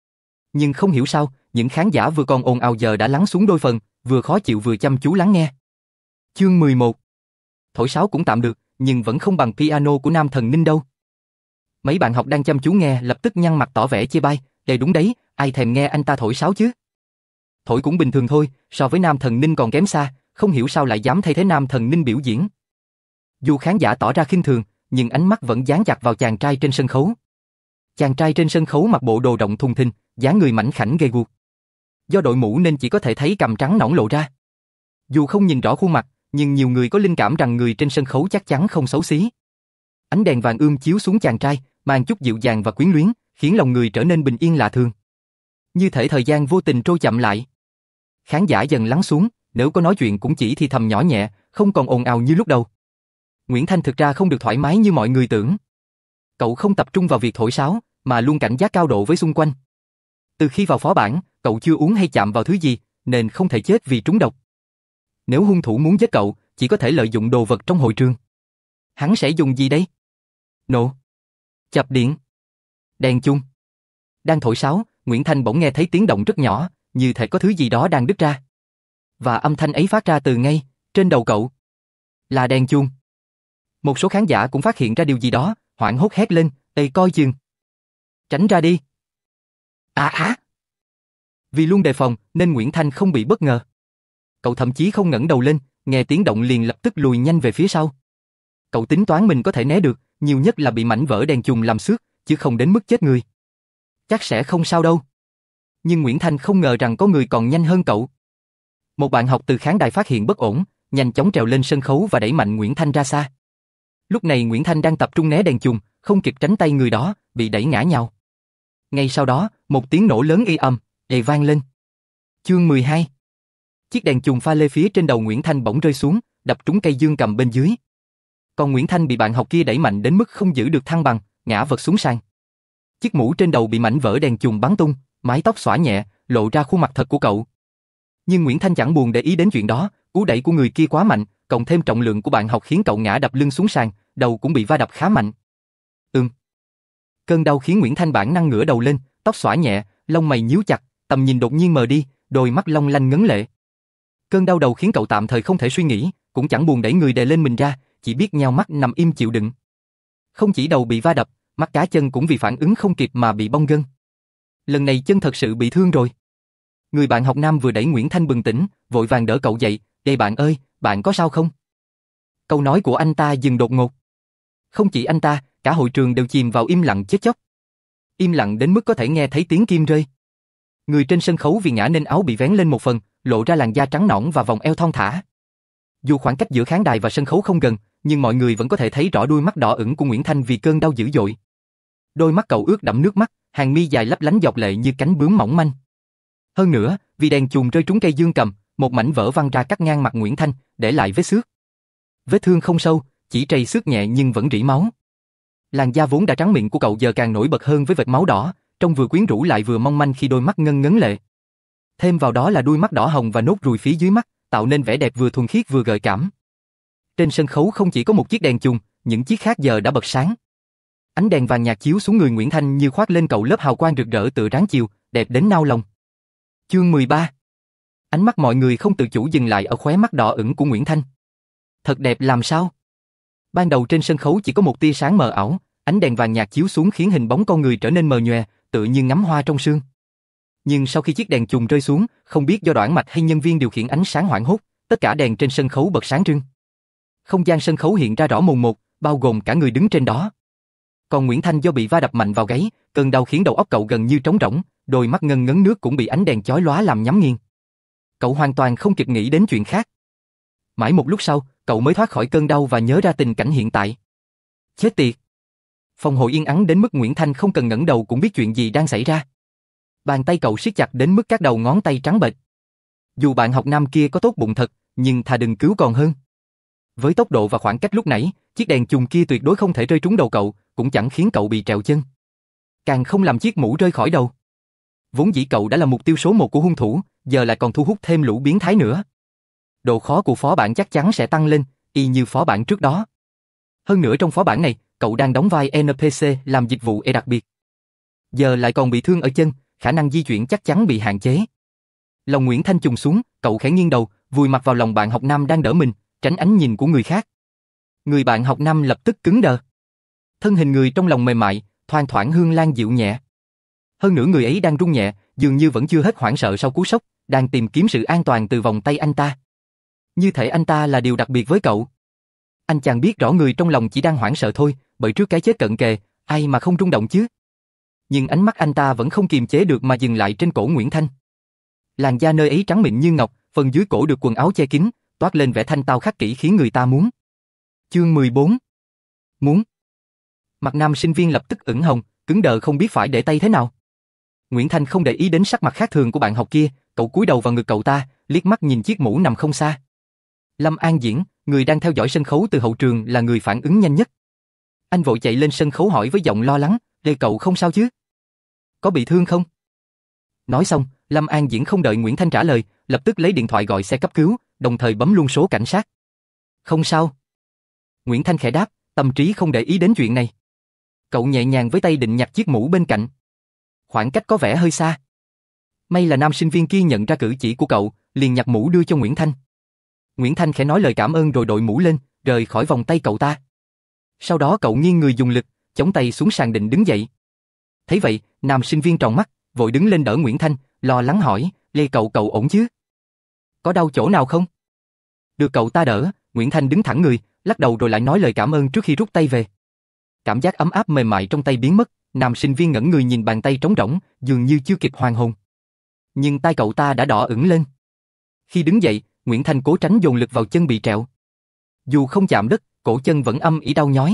Nhưng không hiểu sao, những khán giả vừa còn ồn ào giờ đã lắng xuống đôi phần, vừa khó chịu vừa chăm chú lắng nghe. Chương 11. Thổi sáo cũng tạm được, nhưng vẫn không bằng piano của Nam Thần Ninh đâu. Mấy bạn học đang chăm chú nghe lập tức nhăn mặt tỏ vẻ chê bai, đúng đấy, ai thèm nghe anh ta thổi sáo chứ. Thổi cũng bình thường thôi, so với Nam Thần Ninh còn kém xa, không hiểu sao lại dám thay thế Nam Thần Ninh biểu diễn. Dù khán giả tỏ ra khinh thường, nhưng ánh mắt vẫn dán chặt vào chàng trai trên sân khấu. Chàng trai trên sân khấu mặc bộ đồ rộng thùng thình, dáng người mảnh khảnh gầy guộc. Do đội mũ nên chỉ có thể thấy cằm trắng nõn lộ ra. Dù không nhìn rõ khuôn mặt, nhưng nhiều người có linh cảm rằng người trên sân khấu chắc chắn không xấu xí. Ánh đèn vàng ươm chiếu xuống chàng trai, mang chút dịu dàng và quyến luyến, khiến lòng người trở nên bình yên lạ thường. Như thể thời gian vô tình trôi chậm lại. Khán giả dần lắng xuống, nếu có nói chuyện cũng chỉ thì thầm nhỏ nhẹ, không còn ồn ào như lúc đầu. Nguyễn Thanh thực ra không được thoải mái như mọi người tưởng. Cậu không tập trung vào việc thổi sáo, mà luôn cảnh giác cao độ với xung quanh. Từ khi vào phó bản, cậu chưa uống hay chạm vào thứ gì, nên không thể chết vì trúng độc. Nếu hung thủ muốn giết cậu, chỉ có thể lợi dụng đồ vật trong hội trường. Hắn sẽ dùng gì đây? Nổ. Chập điện. Đèn chung. Đang thổi sáo, Nguyễn Thanh bỗng nghe thấy tiếng động rất nhỏ, như thể có thứ gì đó đang đứt ra. Và âm thanh ấy phát ra từ ngay trên đầu cậu. Là đèn chuông. Một số khán giả cũng phát hiện ra điều gì đó, hoảng hốt hét lên, "Ê coi chừng! Tránh ra đi!" Vì luôn đề phòng nên Nguyễn Thanh không bị bất ngờ. Cậu thậm chí không ngẩng đầu lên, nghe tiếng động liền lập tức lùi nhanh về phía sau. Cậu tính toán mình có thể né được, nhiều nhất là bị mảnh vỡ đèn chùm làm xước, chứ không đến mức chết người. Chắc sẽ không sao đâu. Nhưng Nguyễn Thanh không ngờ rằng có người còn nhanh hơn cậu. Một bạn học từ khán đài phát hiện bất ổn, nhanh chóng trèo lên sân khấu và đẩy mạnh Nguyễn Thanh ra xa. Lúc này Nguyễn Thanh đang tập trung né đèn chùm, không kịp tránh tay người đó, bị đẩy ngã nhào. Ngay sau đó, một tiếng nổ lớn vang lên. Chương 12. Chiếc đèn chùm pha lê phía trên đầu Nguyễn Thanh bỗng rơi xuống, đập trúng cây dương cầm bên dưới. Còn Nguyễn Thanh bị bạn học kia đẩy mạnh đến mức không giữ được thăng bằng, ngã vật xuống sàn. Chiếc mũ trên đầu bị mảnh vỡ đèn chùm bắn tung, mái tóc xõa nhẹ, lộ ra khuôn mặt thật của cậu. Nhưng Nguyễn Thanh chẳng buồn để ý đến chuyện đó, cú đẩy của người kia quá mạnh, cộng thêm trọng lượng của bạn học khiến cậu ngã đập lưng xuống sàn, đầu cũng bị va đập khá mạnh. Cơn đau khiến Nguyễn Thanh bản năng ngửa đầu lên, tóc xõa nhẹ, lông mày nhíu chặt, tầm nhìn đột nhiên mờ đi, đôi mắt long lanh ngấn lệ. Cơn đau đầu khiến cậu tạm thời không thể suy nghĩ, cũng chẳng buồn đẩy người đè lên mình ra, chỉ biết nheo mắt nằm im chịu đựng. Không chỉ đầu bị va đập, mắt cá chân cũng vì phản ứng không kịp mà bị bong gân. Lần này chân thật sự bị thương rồi. Người bạn học nam vừa đẩy Nguyễn Thanh bừng tỉnh, vội vàng đỡ cậu dậy, "Đây bạn ơi, bạn có sao không?" Câu nói của anh ta dừng đột ngột. Không chỉ anh ta, cả hội trường đều chìm vào im lặng chết chóc. Im lặng đến mức có thể nghe thấy tiếng kim rơi. Người trên sân khấu vì ngã nên áo bị vén lên một phần, lộ ra làn da trắng nõn và vòng eo thon thả. Dù khoảng cách giữa khán đài và sân khấu không gần, nhưng mọi người vẫn có thể thấy rõ đôi mắt đỏ ửng của Nguyễn Thanh vì cơn đau dữ dội. Đôi mắt cậu ướt đẫm nước mắt, hàng mi dài lấp lánh giọt lệ như cánh bướm mỏng manh. Hơn nữa, vì đèn chùm rơi trúng cây dương cầm, một mảnh vỡ văng ra cắt ngang mặt Nguyễn Thanh, để lại vết xước. Vết thương không sâu, chỉ trầy xước nhẹ nhưng vẫn rỉ máu. Làn da vốn đã trắng mịn của cậu giờ càng nổi bật hơn với vệt máu đỏ, trông vừa quyến rũ lại vừa mong manh khi đôi mắt ngân ngấn lệ. Thêm vào đó là đuôi mắt đỏ hồng và nốt ruồi phía dưới mắt, tạo nên vẻ đẹp vừa thuần khiết vừa gợi cảm. Trên sân khấu không chỉ có một chiếc đèn chùm, những chiếc khác giờ đã bật sáng. Ánh đèn vàng nhạt chiếu xuống người Nguyễn Thanh như khoác lên cậu lớp hào quang rực rỡ tựa ráng chiều, đẹp đến nao lòng. Chương 13. Ánh mắt mọi người không tự chủ dừng lại ở khóe mắt đỏ ửng của Nguyễn Thanh. Thật đẹp làm sao? Ban đầu trên sân khấu chỉ có một tia sáng mờ ảo, ánh đèn vàng nhạt chiếu xuống khiến hình bóng con người trở nên mờ nhòe, tựa như ngắm hoa trong sương. Nhưng sau khi chiếc đèn chùm rơi xuống, không biết do đoạn mạch hay nhân viên điều khiển ánh sáng hoảng hốt, tất cả đèn trên sân khấu bật sáng trưng. Không gian sân khấu hiện ra rõ mồn một, bao gồm cả người đứng trên đó. Còn Nguyễn Thanh do bị va đập mạnh vào gáy, cơn đau khiến đầu óc cậu gần như trống rỗng, đôi mắt ngân ngấn nước cũng bị ánh đèn chói lóa làm nhắm nghiền. Cậu hoàn toàn không kịp nghĩ đến chuyện khác. Mãi một lúc sau, cậu mới thoát khỏi cơn đau và nhớ ra tình cảnh hiện tại. Chết tiệt! Phòng hội yên ắng đến mức Nguyễn Thanh không cần ngẩng đầu cũng biết chuyện gì đang xảy ra. Bàn tay cậu siết chặt đến mức các đầu ngón tay trắng bệch. Dù bạn học nam kia có tốt bụng thật, nhưng thà đừng cứu còn hơn. Với tốc độ và khoảng cách lúc nãy, chiếc đèn chùm kia tuyệt đối không thể rơi trúng đầu cậu, cũng chẳng khiến cậu bị trẹo chân. Càng không làm chiếc mũ rơi khỏi đầu. Vốn dĩ cậu đã là mục tiêu số 1 của hung thủ, giờ lại còn thu hút thêm lũ biến thái nữa. Độ khó của phó bản chắc chắn sẽ tăng lên, y như phó bản trước đó. Hơn nữa trong phó bản này, cậu đang đóng vai NPC làm dịch vụ đặc biệt. Giờ lại còn bị thương ở chân, khả năng di chuyển chắc chắn bị hạn chế. Lòng Nguyễn Thanh trùng xuống, cậu khẽ nghiêng đầu, vùi mặt vào lòng bạn học nam đang đỡ mình, tránh ánh nhìn của người khác. Người bạn học nam lập tức cứng đờ. Thân hình người trong lòng mềm mại, thoang thoảng hương lan dịu nhẹ. Hơn nữa người ấy đang run nhẹ, dường như vẫn chưa hết hoảng sợ sau cú sốc, đang tìm kiếm sự an toàn từ vòng tay anh ta. Như thể anh ta là điều đặc biệt với cậu. Anh chàng biết rõ người trong lòng chỉ đang hoảng sợ thôi, bởi trước cái chết cận kề, ai mà không rung động chứ. Nhưng ánh mắt anh ta vẫn không kiềm chế được mà dừng lại trên cổ Nguyễn Thanh. Làn da nơi ấy trắng mịn như ngọc, phần dưới cổ được quần áo che kín, toát lên vẻ thanh tao khắc kỷ khiến người ta muốn. Chương 14. Muốn. Mặt nam sinh viên lập tức ửng hồng, cứng đờ không biết phải để tay thế nào. Nguyễn Thanh không để ý đến sắc mặt khác thường của bạn học kia, cậu cúi đầu vào ngực cậu ta, liếc mắt nhìn chiếc mũ nằm không xa. Lâm An Diễn, người đang theo dõi sân khấu từ hậu trường là người phản ứng nhanh nhất. Anh vội chạy lên sân khấu hỏi với giọng lo lắng, "Lê cậu không sao chứ? Có bị thương không?" Nói xong, Lâm An Diễn không đợi Nguyễn Thanh trả lời, lập tức lấy điện thoại gọi xe cấp cứu, đồng thời bấm luôn số cảnh sát. "Không sao." Nguyễn Thanh khẽ đáp, tâm trí không để ý đến chuyện này. Cậu nhẹ nhàng với tay định nhặt chiếc mũ bên cạnh. Khoảng cách có vẻ hơi xa. May là nam sinh viên kia nhận ra cử chỉ của cậu, liền nhặt mũ đưa cho Nguyễn Thanh. Nguyễn Thanh khẽ nói lời cảm ơn rồi đội mũ lên, rời khỏi vòng tay cậu ta. Sau đó cậu nghiêng người dùng lực, chống tay xuống sàn định đứng dậy. Thấy vậy, nam sinh viên tròn mắt, vội đứng lên đỡ Nguyễn Thanh, lo lắng hỏi, "Lê cậu ổn chứ? Có đau chỗ nào không?" Được cậu ta đỡ, Nguyễn Thanh đứng thẳng người, lắc đầu rồi lại nói lời cảm ơn trước khi rút tay về. Cảm giác ấm áp mềm mại trong tay biến mất, nam sinh viên ngẩn người nhìn bàn tay trống rỗng, dường như chưa kịp hoàn hồn. Nhưng tay cậu ta đã đỏ ửng lên. Khi đứng dậy, Nguyễn Thanh cố tránh dồn lực vào chân bị trẹo. Dù không chạm đất, cổ chân vẫn âm ỉ đau nhói.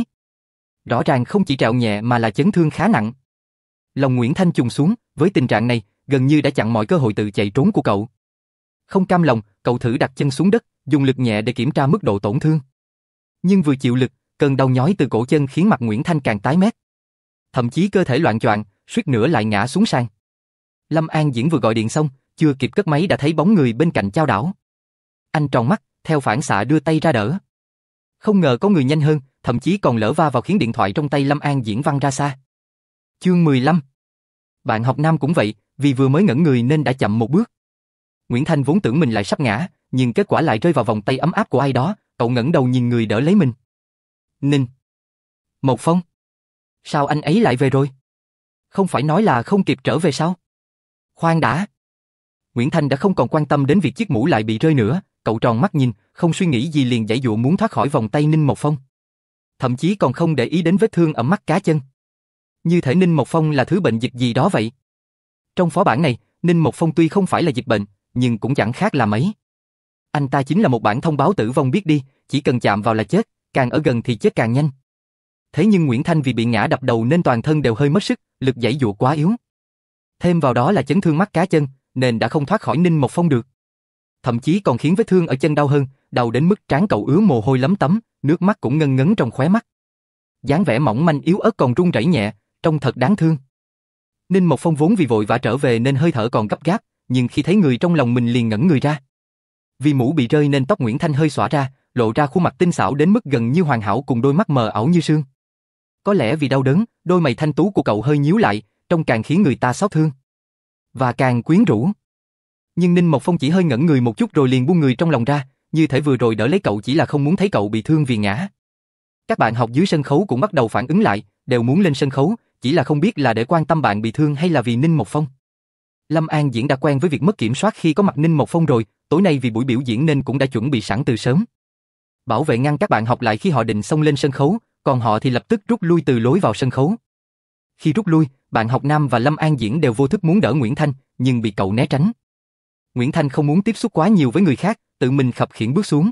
Rõ ràng không chỉ trẹo nhẹ mà là chấn thương khá nặng. Lòng Nguyễn Thanh trùng xuống, với tình trạng này, gần như đã chặn mọi cơ hội tự chạy trốn của cậu. Không cam lòng, cậu thử đặt chân xuống đất, dùng lực nhẹ để kiểm tra mức độ tổn thương. Nhưng vừa chịu lực, cơn đau nhói từ cổ chân khiến mặt Nguyễn Thanh càng tái mét. Thậm chí cơ thể loạng choạng, suýt nữa lại ngã xuống sàn. Lâm An Diễn vừa gọi điện xong, chưa kịp cất máy đã thấy bóng người bên cạnh chao đảo. Anh tròn mắt, theo phản xạ đưa tay ra đỡ. Không ngờ có người nhanh hơn, thậm chí còn lỡ va vào khiến điện thoại trong tay Lâm An Diễn văng ra xa. Chương 15. Bạn học nam cũng vậy, vì vừa mới ngẩn người nên đã chậm một bước. Nguyễn Thanh vốn tưởng mình lại sắp ngã, nhưng kết quả lại rơi vào vòng tay ấm áp của ai đó, cậu ngẩng đầu nhìn người đỡ lấy mình. Ninh Một Phong. Sao anh ấy lại về rồi? Không phải nói là không kịp trở về sao? Khoan đã. Nguyễn Thanh đã không còn quan tâm đến việc chiếc mũ lại bị rơi nữa, cậu tròn mắt nhìn, không suy nghĩ gì liền giãy giụa muốn thoát khỏi vòng tay Ninh Một Phong. Thậm chí còn không để ý đến vết thương ở mắt cá chân. Như thể Ninh Một Phong là thứ bệnh dịch gì đó vậy. Trong phó bản này, Ninh Một Phong tuy không phải là dịch bệnh, nhưng cũng chẳng khác là mấy. Anh ta chính là một bản thông báo tử vong biết đi, chỉ cần chạm vào là chết, càng ở gần thì chết càng nhanh. Thế nhưng Nguyễn Thanh vì bị ngã đập đầu nên toàn thân đều hơi mất sức, lực giãy giụa quá yếu. Thêm vào đó là chấn thương mắt cá chân, nên đã không thoát khỏi Ninh Một Phong được. Thậm chí còn khiến vết thương ở chân đau hơn, đau đến mức trán cậu ứa mồ hôi lấm tấm, nước mắt cũng ngân ngấn trong khóe mắt. Dáng vẻ mỏng manh yếu ớt còn run rẩy nhẹ, trông thật đáng thương. Ninh Một Phong vốn vì vội vã trở về nên hơi thở còn gấp gáp, nhưng khi thấy người trong lòng mình liền ngẩn người ra. Vì mũ bị rơi nên tóc Nguyễn Thanh hơi xõa ra, lộ ra khuôn mặt tinh xảo đến mức gần như hoàn hảo cùng đôi mắt mờ ảo như sương. Có lẽ vì đau đớn, đôi mày thanh tú của cậu hơi nhíu lại, trông càng khiến người ta xót thương. Và càng quyến rũ. Nhưng Ninh Một Phong chỉ hơi ngẩn người một chút rồi liền buông người trong lòng ra, như thể vừa rồi đỡ lấy cậu chỉ là không muốn thấy cậu bị thương vì ngã. Các bạn học dưới sân khấu cũng bắt đầu phản ứng lại, đều muốn lên sân khấu, chỉ là không biết là để quan tâm bạn bị thương hay là vì Ninh Một Phong. Lâm An Diễn đã quen với việc mất kiểm soát khi có mặt Ninh Một Phong rồi, tối nay vì buổi biểu diễn nên cũng đã chuẩn bị sẵn từ sớm. Bảo vệ ngăn các bạn học lại khi họ định xông lên sân khấu, còn họ thì lập tức rút lui từ lối vào sân khấu. Khi rút lui, bạn học nam và Lâm An Diễn đều vô thức muốn đỡ Nguyễn Thanh, nhưng bị cậu né tránh. Nguyễn Thanh không muốn tiếp xúc quá nhiều với người khác, tự mình khập khiễng bước xuống.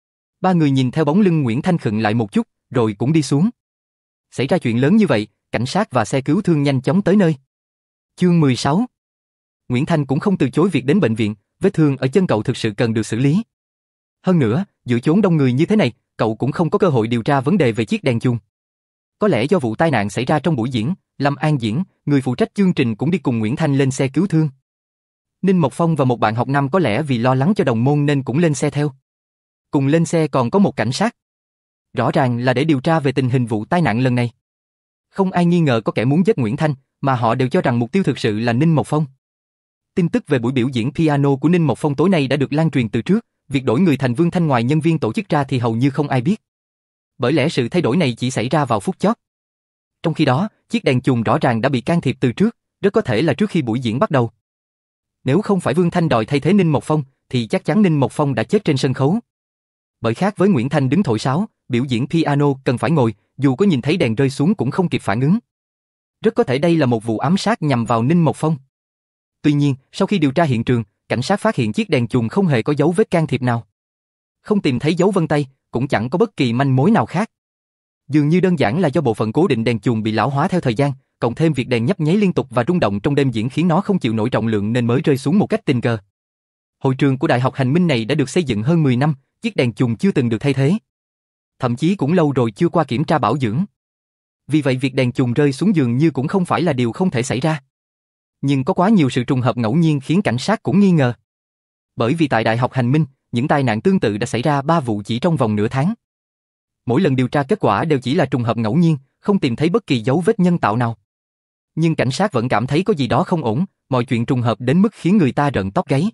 Ba người nhìn theo bóng lưng Nguyễn Thanh khựng lại một chút, rồi cũng đi xuống. Xảy ra chuyện lớn như vậy, cảnh sát và xe cứu thương nhanh chóng tới nơi. Chương 16. Nguyễn Thanh cũng không từ chối việc đến bệnh viện, vết thương ở chân cậu thực sự cần được xử lý. Hơn nữa, giữa chốn đông người như thế này, cậu cũng không có cơ hội điều tra vấn đề về chiếc đèn chuông. Có lẽ do vụ tai nạn xảy ra trong buổi diễn, Lâm An Diễn, người phụ trách chương trình cũng đi cùng Nguyễn Thanh lên xe cứu thương. Ninh Một Phong và một bạn học nam có lẽ vì lo lắng cho đồng môn nên cũng lên xe theo. Cùng lên xe còn có một cảnh sát. Rõ ràng là để điều tra về tình hình vụ tai nạn lần này. Không ai nghi ngờ có kẻ muốn giết Nguyễn Thanh, mà họ đều cho rằng mục tiêu thực sự là Ninh Mộc Phong. Tin tức về buổi biểu diễn piano của Ninh Mộc Phong tối nay đã được lan truyền từ trước, việc đổi người thành Vương Thanh ngoài nhân viên tổ chức ra thì hầu như không ai biết. Bởi lẽ sự thay đổi này chỉ xảy ra vào phút chót. Trong khi đó, chiếc đèn chùm rõ ràng đã bị can thiệp từ trước, rất có thể là trước khi buổi diễn bắt đầu. Nếu không phải Vương Thanh đòi thay thế Ninh Mộc Phong, thì chắc chắn Ninh Mộc Phong đã chết trên sân khấu. Bởi khác với Nguyễn Thanh đứng thổi sáo, biểu diễn piano cần phải ngồi, dù có nhìn thấy đèn rơi xuống cũng không kịp phản ứng. Rất có thể đây là một vụ ám sát nhằm vào Ninh Mộc Phong. Tuy nhiên, sau khi điều tra hiện trường, cảnh sát phát hiện chiếc đèn chùm không hề có dấu vết can thiệp nào. Không tìm thấy dấu vân tay, cũng chẳng có bất kỳ manh mối nào khác. Dường như đơn giản là do bộ phận cố định đèn chùm bị lão hóa theo thời gian, cộng thêm việc đèn nhấp nháy liên tục và rung động trong đêm diễn khiến nó không chịu nổi trọng lượng nên mới rơi xuống một cách tình cờ. Hội trường của Đại học Hành Minh này đã được xây dựng hơn 10 năm, chiếc đèn chùm chưa từng được thay thế. Thậm chí cũng lâu rồi chưa qua kiểm tra bảo dưỡng. Vì vậy việc đèn chùm rơi xuống dường như cũng không phải là điều không thể xảy ra. Nhưng có quá nhiều sự trùng hợp ngẫu nhiên khiến cảnh sát cũng nghi ngờ. Bởi vì tại Đại học Hành Minh, những tai nạn tương tự đã xảy ra 3 vụ chỉ trong vòng nửa tháng. Mỗi lần điều tra kết quả đều chỉ là trùng hợp ngẫu nhiên, không tìm thấy bất kỳ dấu vết nhân tạo nào. Nhưng cảnh sát vẫn cảm thấy có gì đó không ổn, mọi chuyện trùng hợp đến mức khiến người ta rợn tóc gáy.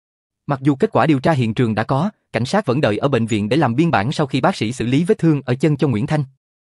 Mặc dù kết quả điều tra hiện trường đã có, cảnh sát vẫn đợi ở bệnh viện để làm biên bản sau khi bác sĩ xử lý vết thương ở chân cho Nguyễn Thanh.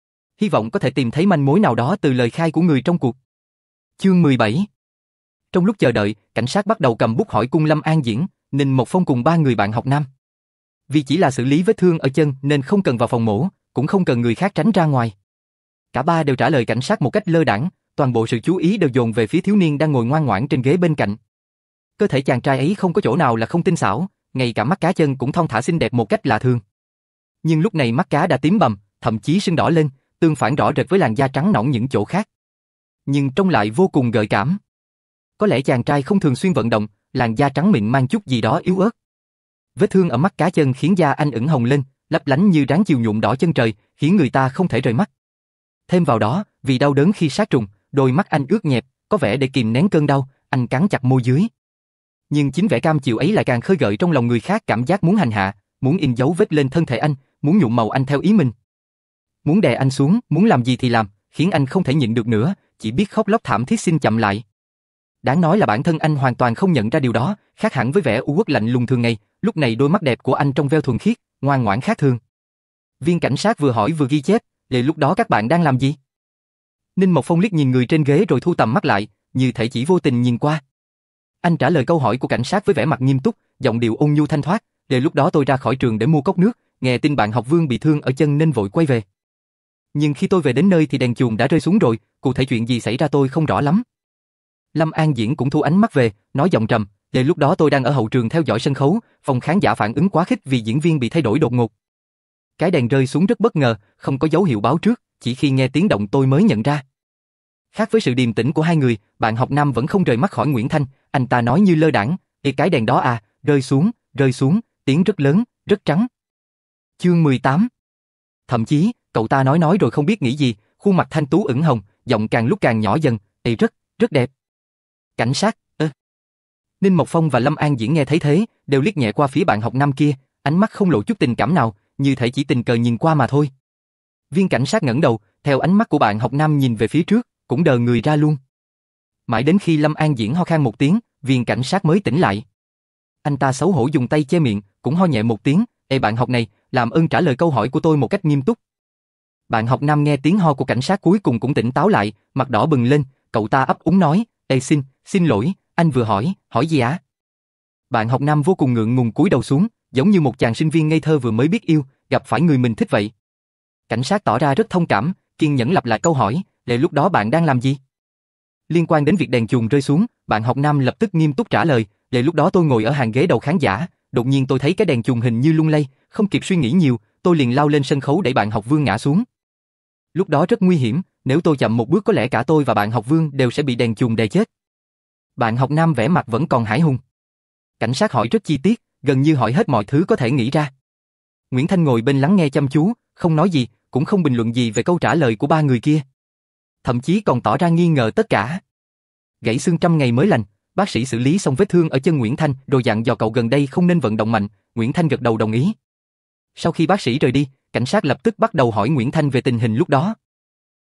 Hy vọng có thể tìm thấy manh mối nào đó từ lời khai của người trong cuộc. Chương 17. Trong lúc chờ đợi, cảnh sát bắt đầu cầm bút hỏi cung Lâm An Diễn, Ninh Mộc Phong cùng 3 người bạn học nam. Vì chỉ là xử lý vết thương ở chân nên không cần vào phòng mổ, cũng không cần người khác tránh ra ngoài. Cả ba đều trả lời cảnh sát một cách lơ đãng, toàn bộ sự chú ý đều dồn về phía thiếu niên đang ngồi ngoan ngoãn trên ghế bên cạnh. Cơ thể chàng trai ấy không có chỗ nào là không tinh xảo, ngay cả mắt cá chân cũng thon thả xinh đẹp một cách lạ thường. Nhưng lúc này mắt cá đã tím bầm, thậm chí sưng đỏ lên, tương phản rõ rệt với làn da trắng nõn những chỗ khác. Nhưng trông lại vô cùng gợi cảm. Có lẽ chàng trai không thường xuyên vận động, làn da trắng mịn mang chút gì đó yếu ớt. Vết thương ở mắt cá chân khiến da anh ửng hồng lên, lấp lánh như ráng chiều nhuộm đỏ chân trời, khiến người ta không thể rời mắt. Thêm vào đó, vì đau đớn khi sát trùng, đôi mắt anh ướt nhẹp, có vẻ để kìm nén cơn đau, anh cắn chặt môi dưới. Nhưng chính vẻ cam chịu ấy lại càng khơi gợi trong lòng người khác cảm giác muốn hành hạ, muốn in dấu vết lên thân thể anh, muốn nhuộm màu anh theo ý mình. Muốn đè anh xuống, muốn làm gì thì làm, khiến anh không thể nhịn được nữa, chỉ biết khóc lóc thảm thiết xin chậm lại. Đáng nói là bản thân anh hoàn toàn không nhận ra điều đó, khác hẳn với vẻ u uất lạnh lùng thường ngày, lúc này đôi mắt đẹp của anh trong veo thuần khiết, ngoan ngoãn khác thường. Viên cảnh sát vừa hỏi vừa ghi chép, "Vậy lúc đó các bạn đang làm gì?" Ninh Mộc Phong liếc nhìn người trên ghế rồi thu tầm mắt lại, như thể chỉ vô tình nhìn qua. Anh trả lời câu hỏi của cảnh sát với vẻ mặt nghiêm túc, giọng điệu ôn nhu thanh thoát, "Để lúc đó tôi ra khỏi trường để mua cốc nước, nghe tin bạn học Vương bị thương ở chân nên vội quay về. Nhưng khi tôi về đến nơi thì đèn chùm đã rơi xuống rồi, cụ thể chuyện gì xảy ra tôi không rõ lắm." Lâm An Diễn cũng thu ánh mắt về, nói giọng trầm, "Để lúc đó tôi đang ở hậu trường theo dõi sân khấu, phòng khán giả phản ứng quá khích vì diễn viên bị thay đổi đột ngột. Cái đèn rơi xuống rất bất ngờ, không có dấu hiệu báo trước, chỉ khi nghe tiếng động tôi mới nhận ra." Khác với sự điềm tĩnh của hai người, bạn học nam vẫn không rời mắt khỏi Nguyễn Thanh, anh ta nói như lơ đãng, cái đèn đó à, rơi xuống, tiếng rất lớn, rất trắng." Chương 18. Thậm chí, cậu ta nói rồi không biết nghĩ gì, khuôn mặt thanh tú ửng hồng, giọng càng lúc càng nhỏ dần, rất đẹp." Cảnh sát, Ninh Mộc Phong và Lâm An Diễn nghe thấy thế, đều liếc nhẹ qua phía bạn học nam kia, ánh mắt không lộ chút tình cảm nào, như thể chỉ tình cờ nhìn qua mà thôi. Viên cảnh sát ngẩng đầu, theo ánh mắt của bạn học nam nhìn về phía trước, cũng đờ người ra luôn. Mãi đến khi Lâm An Diễn ho khan một tiếng, viên cảnh sát mới tỉnh lại. Anh ta xấu hổ dùng tay che miệng, cũng ho nhẹ một tiếng, bạn học này, làm ơn trả lời câu hỏi của tôi một cách nghiêm túc." Bạn học nam nghe tiếng ho của cảnh sát cuối cùng cũng tỉnh táo lại, mặt đỏ bừng lên, cậu ta ấp úng nói, xin lỗi, anh vừa hỏi gì ạ?" Bạn học nam vô cùng ngượng ngùng cúi đầu xuống, giống như một chàng sinh viên ngây thơ vừa mới biết yêu, gặp phải người mình thích vậy. Cảnh sát tỏ ra rất thông cảm, kiên nhẫn lặp lại câu hỏi, lúc đó bạn đang làm gì?" Liên quan đến việc đèn chùm rơi xuống, bạn học nam lập tức nghiêm túc trả lời, lúc đó tôi ngồi ở hàng ghế đầu khán giả, đột nhiên tôi thấy cái đèn chùm hình như lung lay, không kịp suy nghĩ nhiều, tôi liền lao lên sân khấu đẩy bạn học Vương ngã xuống. Lúc đó rất nguy hiểm, nếu tôi chậm một bước có lẽ cả tôi và bạn học Vương đều sẽ bị đèn chùm đè chết." Bạn học nam vẻ mặt vẫn còn hãi hùng. Cảnh sát hỏi rất chi tiết, gần như hỏi hết mọi thứ có thể nghĩ ra. Nguyễn Thanh ngồi bên lắng nghe chăm chú, không nói gì, cũng không bình luận gì về câu trả lời của ba người kia. Thậm chí còn tỏ ra nghi ngờ tất cả. Gãy xương 100 ngày mới lành, bác sĩ xử lý xong vết thương ở chân Nguyễn Thanh rồi dặn dò cậu gần đây không nên vận động mạnh, Nguyễn Thanh gật đầu đồng ý. Sau khi bác sĩ rời đi, cảnh sát lập tức bắt đầu hỏi Nguyễn Thanh về tình hình lúc đó.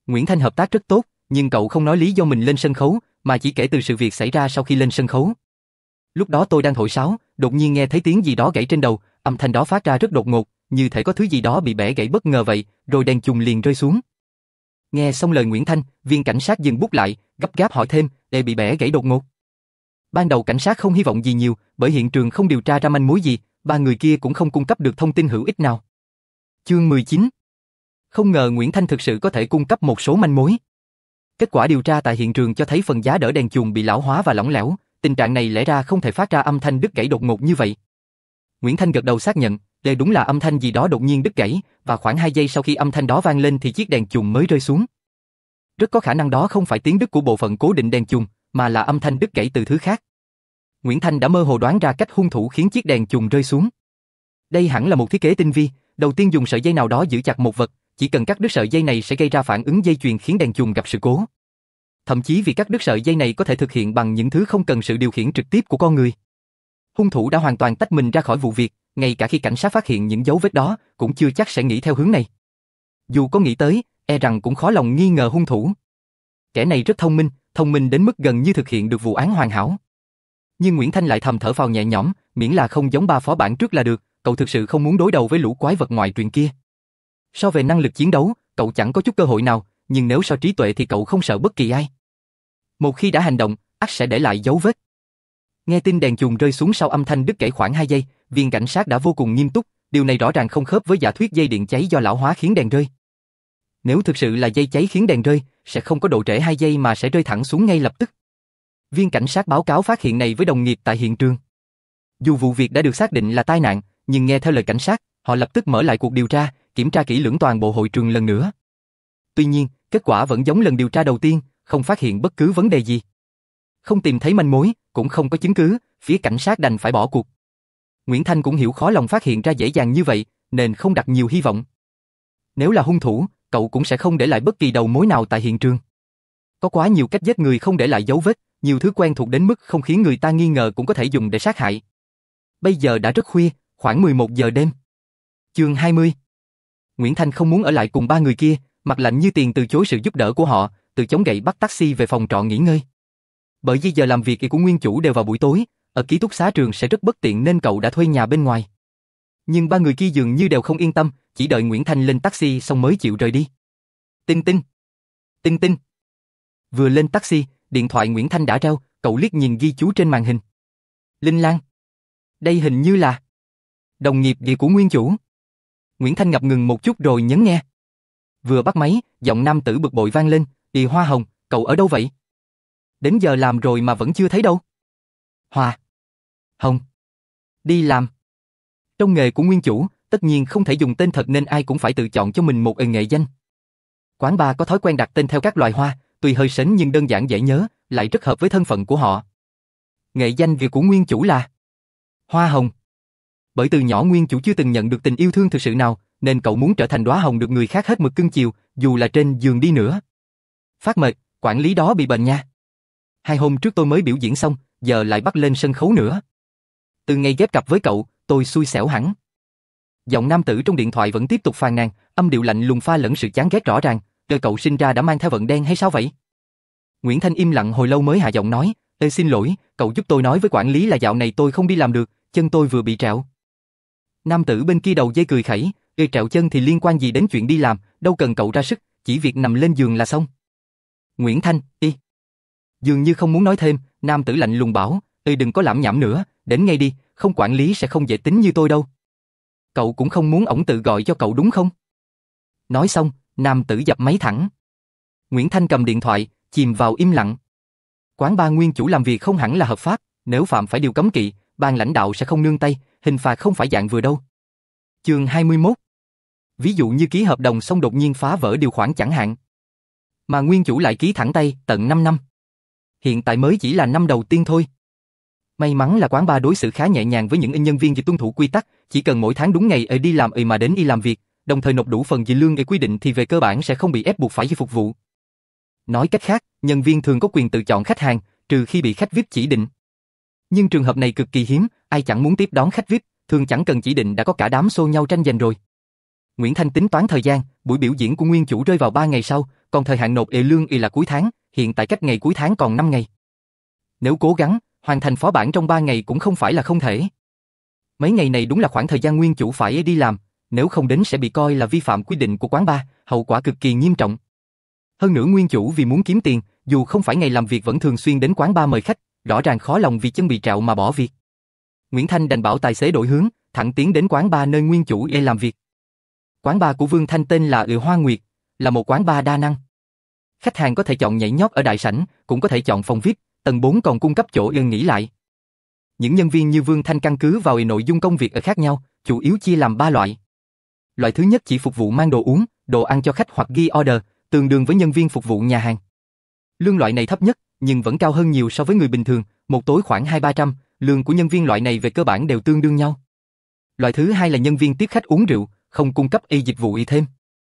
Nguyễn Thanh hợp tác rất tốt, nhưng cậu không nói lý do mình lên sân khấu, mà chỉ kể từ sự việc xảy ra sau khi lên sân khấu. Lúc đó tôi đang thổi sáo, đột nhiên nghe thấy tiếng gì đó gãy trên đầu, âm thanh đó phát ra rất đột ngột, như thể có thứ gì đó bị bẻ gãy bất ngờ vậy, rồi đèn chùm liền rơi xuống. Nghe xong lời Nguyễn Thanh, viên cảnh sát dừng bút lại, gấp gáp hỏi thêm, để bị bẻ gãy đột ngột. Ban đầu cảnh sát không hy vọng gì nhiều, bởi hiện trường không điều tra ra manh mối gì, ba người kia cũng không cung cấp được thông tin hữu ích nào. Chương 19. Không ngờ Nguyễn Thanh thực sự có thể cung cấp một số manh mối. Kết quả điều tra tại hiện trường cho thấy phần giá đỡ đèn chùm bị lão hóa và lỏng lẻo, tình trạng này lẽ ra không thể phát ra âm thanh đứt gãy đột ngột như vậy. Nguyễn Thanh gật đầu xác nhận, đây đúng là âm thanh gì đó đột nhiên đứt gãy, và khoảng 2 giây sau khi âm thanh đó vang lên thì chiếc đèn chùm mới rơi xuống. Rất có khả năng đó không phải tiếng đứt của bộ phận cố định đèn chùm, mà là âm thanh đứt gãy từ thứ khác. Nguyễn Thanh đã mơ hồ đoán ra cách hung thủ khiến chiếc đèn chùm rơi xuống. Đây hẳn là một thiết kế tinh vi, đầu tiên dùng sợi dây nào đó giữ chặt một vật, chỉ cần cắt đứt sợi dây này sẽ gây ra phản ứng dây chuyền khiến đèn chùm gặp sự cố. Thậm chí việc cắt đứt sợi dây này có thể thực hiện bằng những thứ không cần sự điều khiển trực tiếp của con người. Hung thủ đã hoàn toàn tách mình ra khỏi vụ việc, ngay cả khi cảnh sát phát hiện những dấu vết đó, cũng chưa chắc sẽ nghĩ theo hướng này. Dù có nghĩ tới, e rằng cũng khó lòng nghi ngờ hung thủ. Kẻ này rất thông minh đến mức gần như thực hiện được vụ án hoàn hảo. Nhưng Nguyễn Thanh lại thầm thở phào nhẹ nhõm, miễn là không giống ba phó bản trước là được, cậu thực sự không muốn đối đầu với lũ quái vật ngoại truyền kia. So về năng lực chiến đấu, cậu chẳng có chút cơ hội nào, nhưng nếu so trí tuệ thì cậu không sợ bất kỳ ai. Một khi đã hành động, ắt sẽ để lại dấu vết. Nghe tin đèn chùm rơi xuống sau âm thanh đứt gãy khoảng 2 giây, viên cảnh sát đã vô cùng nghiêm túc, điều này rõ ràng không khớp với giả thuyết dây điện cháy do lão hóa khiến đèn rơi. Nếu thực sự là dây cháy khiến đèn rơi, sẽ không có độ trễ 2 giây mà sẽ rơi thẳng xuống ngay lập tức. Viên cảnh sát báo cáo phát hiện này với đồng nghiệp tại hiện trường. Dù vụ việc đã được xác định là tai nạn, nhưng nghe theo lời cảnh sát, họ lập tức mở lại cuộc điều tra, kiểm tra kỹ lưỡng toàn bộ hội trường lần nữa. Tuy nhiên, kết quả vẫn giống lần điều tra đầu tiên, không phát hiện bất cứ vấn đề gì. Không tìm thấy manh mối, cũng không có chứng cứ, phía cảnh sát đành phải bỏ cuộc. Nguyễn Thanh cũng hiểu khó lòng phát hiện ra dễ dàng như vậy, nên không đặt nhiều hy vọng. Nếu là hung thủ, cậu cũng sẽ không để lại bất kỳ đầu mối nào tại hiện trường. Có quá nhiều cách giết người không để lại dấu vết, nhiều thứ quen thuộc đến mức không khiến người ta nghi ngờ cũng có thể dùng để sát hại. Bây giờ đã rất khuya, khoảng 11 giờ đêm. Chương 20. Nguyễn Thanh không muốn ở lại cùng ba người kia, mặt lạnh như tiền từ chối sự giúp đỡ của họ, từ chống gậy bắt taxi về phòng trọ nghỉ ngơi. Bởi vì giờ làm việc của nguyên chủ đều vào buổi tối, ở ký túc xá trường sẽ rất bất tiện nên cậu đã thuê nhà bên ngoài. Nhưng ba người kia dường như đều không yên tâm, chỉ đợi Nguyễn Thanh lên taxi xong mới chịu rời đi. Tinh tinh. Tinh tinh. Vừa lên taxi, điện thoại Nguyễn Thanh đã reo, cậu liếc nhìn ghi chú trên màn hình. Linh Lan. Đây hình như là đồng nghiệp của nguyên chủ. Nguyễn Thanh ngập ngừng một chút rồi nhấn nghe. Vừa bắt máy, giọng nam tử bực bội vang lên, "Ì Hoa Hồng, cậu ở đâu vậy? Đến giờ làm rồi mà vẫn chưa thấy đâu." Hoa Hồng. Đi làm. Trong nghề của nguyên chủ, tất nhiên không thể dùng tên thật nên ai cũng phải tự chọn cho mình một nghệ danh. Quán bar có thói quen đặt tên theo các loài hoa, tuy hơi sến nhưng đơn giản dễ nhớ, lại rất hợp với thân phận của họ. Nghệ danh của nguyên chủ là Hoa Hồng. Bởi từ nhỏ nguyên chủ chưa từng nhận được tình yêu thương thực sự nào, nên cậu muốn trở thành đóa hồng được người khác hết mực cưng chiều, dù là trên giường đi nữa. Phát mệt, quản lý đó bị bệnh nha. 2 hôm trước tôi mới biểu diễn xong, giờ lại bắt lên sân khấu nữa. Từ ngày ghép cặp với cậu, tôi xui xẻo hẳn. Giọng nam tử trong điện thoại vẫn tiếp tục phàn nàn, âm điệu lạnh lùng pha lẫn sự chán ghét rõ ràng. Đời cậu sinh ra đã mang theo vận đen hay sao vậy? Nguyễn Thanh im lặng hồi lâu mới hạ giọng nói, xin lỗi, cậu giúp tôi nói với quản lý là dạo này tôi không đi làm được, chân tôi vừa bị trẹo. Nam tử bên kia đầu dây cười khẩy, trẹo chân thì liên quan gì đến chuyện đi làm, đâu cần cậu ra sức, chỉ việc nằm lên giường là xong. Nguyễn Thanh, dường như không muốn nói thêm, nam tử lạnh lùng bảo, đừng có lảm nhảm nữa, đến ngay đi, không quản lý sẽ không dễ tính như tôi đâu. Cậu cũng không muốn ổng tự gọi cho cậu đúng không? Nói xong, nam tử dập máy thẳng. Nguyễn Thanh cầm điện thoại, chìm vào im lặng. Quán bar nguyên chủ làm việc không hẳn là hợp pháp, nếu phạm phải điều cấm kỵ, ban lãnh đạo sẽ không nương tay, hình phạt không phải dạng vừa đâu. Chương 21. Ví dụ như ký hợp đồng xong đột nhiên phá vỡ điều khoản chẳng hạn. Mà nguyên chủ lại ký thẳng tay, tận 5 năm. Hiện tại mới chỉ là năm đầu tiên thôi. May mắn là quán bar đối xử khá nhẹ nhàng với những nhân viên vì tuân thủ quy tắc, chỉ cần mỗi tháng đúng ngày đi làm mà đến đi làm việc, đồng thời nộp đủ phần lương quy định thì về cơ bản sẽ không bị ép buộc phải phục vụ. Nói cách khác, nhân viên thường có quyền tự chọn khách hàng, trừ khi bị khách VIP chỉ định. Nhưng trường hợp này cực kỳ hiếm, ai chẳng muốn tiếp đón khách VIP, thường chẳng cần chỉ định đã có cả đám xô nhau tranh giành rồi. Nguyễn Thanh tính toán thời gian, buổi biểu diễn của nguyên chủ rơi vào 3 ngày sau, còn thời hạn nộp lương là cuối tháng, hiện tại cách ngày cuối tháng còn 5 ngày. Nếu cố gắng, hoàn thành phó bản trong 3 ngày cũng không phải là không thể. Mấy ngày này đúng là khoảng thời gian nguyên chủ phải đi làm, nếu không đến sẽ bị coi là vi phạm quy định của quán bar, hậu quả cực kỳ nghiêm trọng. Hơn nữa nguyên chủ vì muốn kiếm tiền, dù không phải ngày làm việc vẫn thường xuyên đến quán bar mời khách, rõ ràng khó lòng vì chân bị trạo mà bỏ việc. Nguyễn Thanh đành bảo tài xế đổi hướng, thẳng tiến đến quán bar nơi nguyên chủ làm việc. Quán bar của Vương Thanh tên là Hoa Nguyệt, là một quán bar đa năng. Khách hàng có thể chọn nhảy nhót ở đại sảnh, cũng có thể chọn phòng VIP, tầng 4 còn cung cấp chỗ nghỉ lại. Những nhân viên như Vương Thanh căn cứ vào nội dung công việc ở khác nhau, chủ yếu chia làm 3 loại. Loại thứ nhất chỉ phục vụ mang đồ uống, đồ ăn cho khách hoặc ghi order, tương đương với nhân viên phục vụ nhà hàng. Lương loại này thấp nhất, nhưng vẫn cao hơn nhiều so với người bình thường, một tối khoảng 200-300, lương của nhân viên loại này về cơ bản đều tương đương nhau. Loại thứ hai là nhân viên tiếp khách uống rượu, không cung cấp dịch vụ thêm.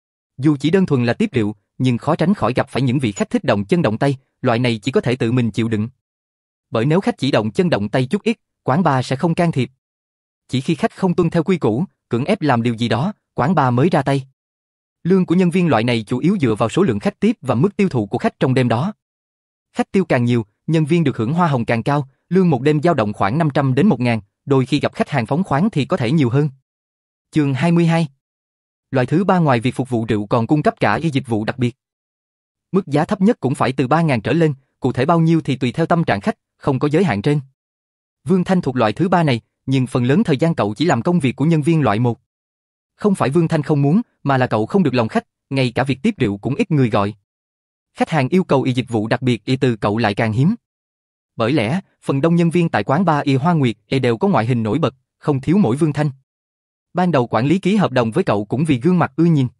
Dù chỉ đơn thuần là tiếp rượu, nhưng khó tránh khỏi gặp phải những vị khách thích động chân động tay, loại này chỉ có thể tự mình chịu đựng. Bởi nếu khách chỉ động chân động tay chút ít, quán bar sẽ không can thiệp. Chỉ khi khách không tuân theo quy củ, cưỡng ép làm điều gì đó, quán bar mới ra tay. Lương của nhân viên loại này chủ yếu dựa vào số lượng khách tiếp và mức tiêu thụ của khách trong đêm đó. Khách tiêu càng nhiều, nhân viên được hưởng hoa hồng càng cao, lương một đêm dao động khoảng 500 đến 1.000, đôi khi gặp khách hàng phóng khoáng thì có thể nhiều hơn. Chương 22. Loại thứ ba ngoài việc phục vụ rượu còn cung cấp cả dịch vụ đặc biệt. Mức giá thấp nhất cũng phải từ 3.000 trở lên, cụ thể bao nhiêu thì tùy theo tâm trạng khách, không có giới hạn trên. Vương Thanh thuộc loại thứ ba này, nhưng phần lớn thời gian cậu chỉ làm công việc của nhân viên loại 1. Không phải Vương Thanh không muốn, mà là cậu không được lòng khách, ngay cả việc tiếp rượu cũng ít người gọi. Khách hàng yêu cầu dịch vụ đặc biệt từ cậu lại càng hiếm. Bởi lẽ, phần đông nhân viên tại quán bar Hoa Nguyệt đều có ngoại hình nổi bật, không thiếu mỗi Vương Thanh. Ban đầu quản lý ký hợp đồng với cậu cũng vì gương mặt ưa nhìn.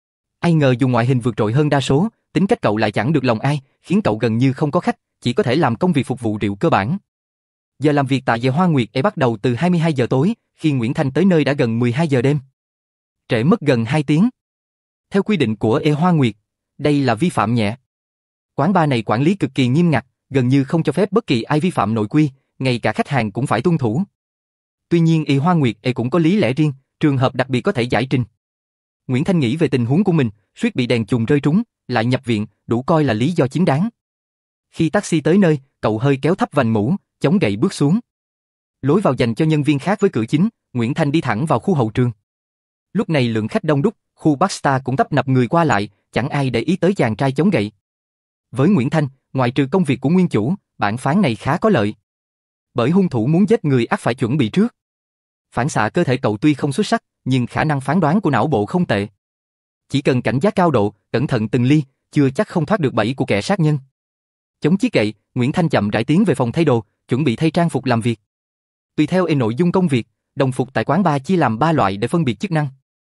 Ai ngờ dù ngoại hình vượt trội hơn đa số, tính cách cậu lại chẳng được lòng ai, khiến cậu gần như không có khách, chỉ có thể làm công việc phục vụ rượu cơ bản. Giờ làm việc tại Hoa Nguyệt bắt đầu từ 22 giờ tối, khi Nguyễn Thanh tới nơi đã gần 12 giờ đêm. Trễ mất gần 2 tiếng. Theo quy định của Hoa Nguyệt, đây là vi phạm nhẹ. Quán bar này quản lý cực kỳ nghiêm ngặt, gần như không cho phép bất kỳ ai vi phạm nội quy, ngay cả khách hàng cũng phải tuân thủ. Tuy nhiên Hoa Nguyệt cũng có lý lẽ riêng, trường hợp đặc biệt có thể giải trình. Nguyễn Thanh nghĩ về tình huống của mình, suýt bị đèn chùm rơi trúng, lại nhập viện, đủ coi là lý do chính đáng. Khi taxi tới nơi, cậu hơi kéo thấp vành mũ, chống gậy bước xuống. Lối vào dành cho nhân viên khác với cửa chính, Nguyễn Thanh đi thẳng vào khu hậu trường. Lúc này lượng khách đông đúc, khu Barstar cũng tấp nập người qua lại, chẳng ai để ý tới chàng trai chống gậy. Với Nguyễn Thanh, ngoại trừ công việc của nguyên chủ, bản phán này khá có lợi. Bởi hung thủ muốn giết người ắt phải chuẩn bị trước. Phản xạ cơ thể cậu tuy không xuất sắc, nhưng khả năng phán đoán của não bộ không tệ. Chỉ cần cảnh giác cao độ, cẩn thận từng ly, chưa chắc không thoát được bẫy của kẻ sát nhân. Chống chiếc gậy, Nguyễn Thanh chậm rãi tiến về phòng thay đồ, chuẩn bị thay trang phục làm việc. Tùy theo nội dung công việc, đồng phục tại quán bar chia làm 3 loại để phân biệt chức năng.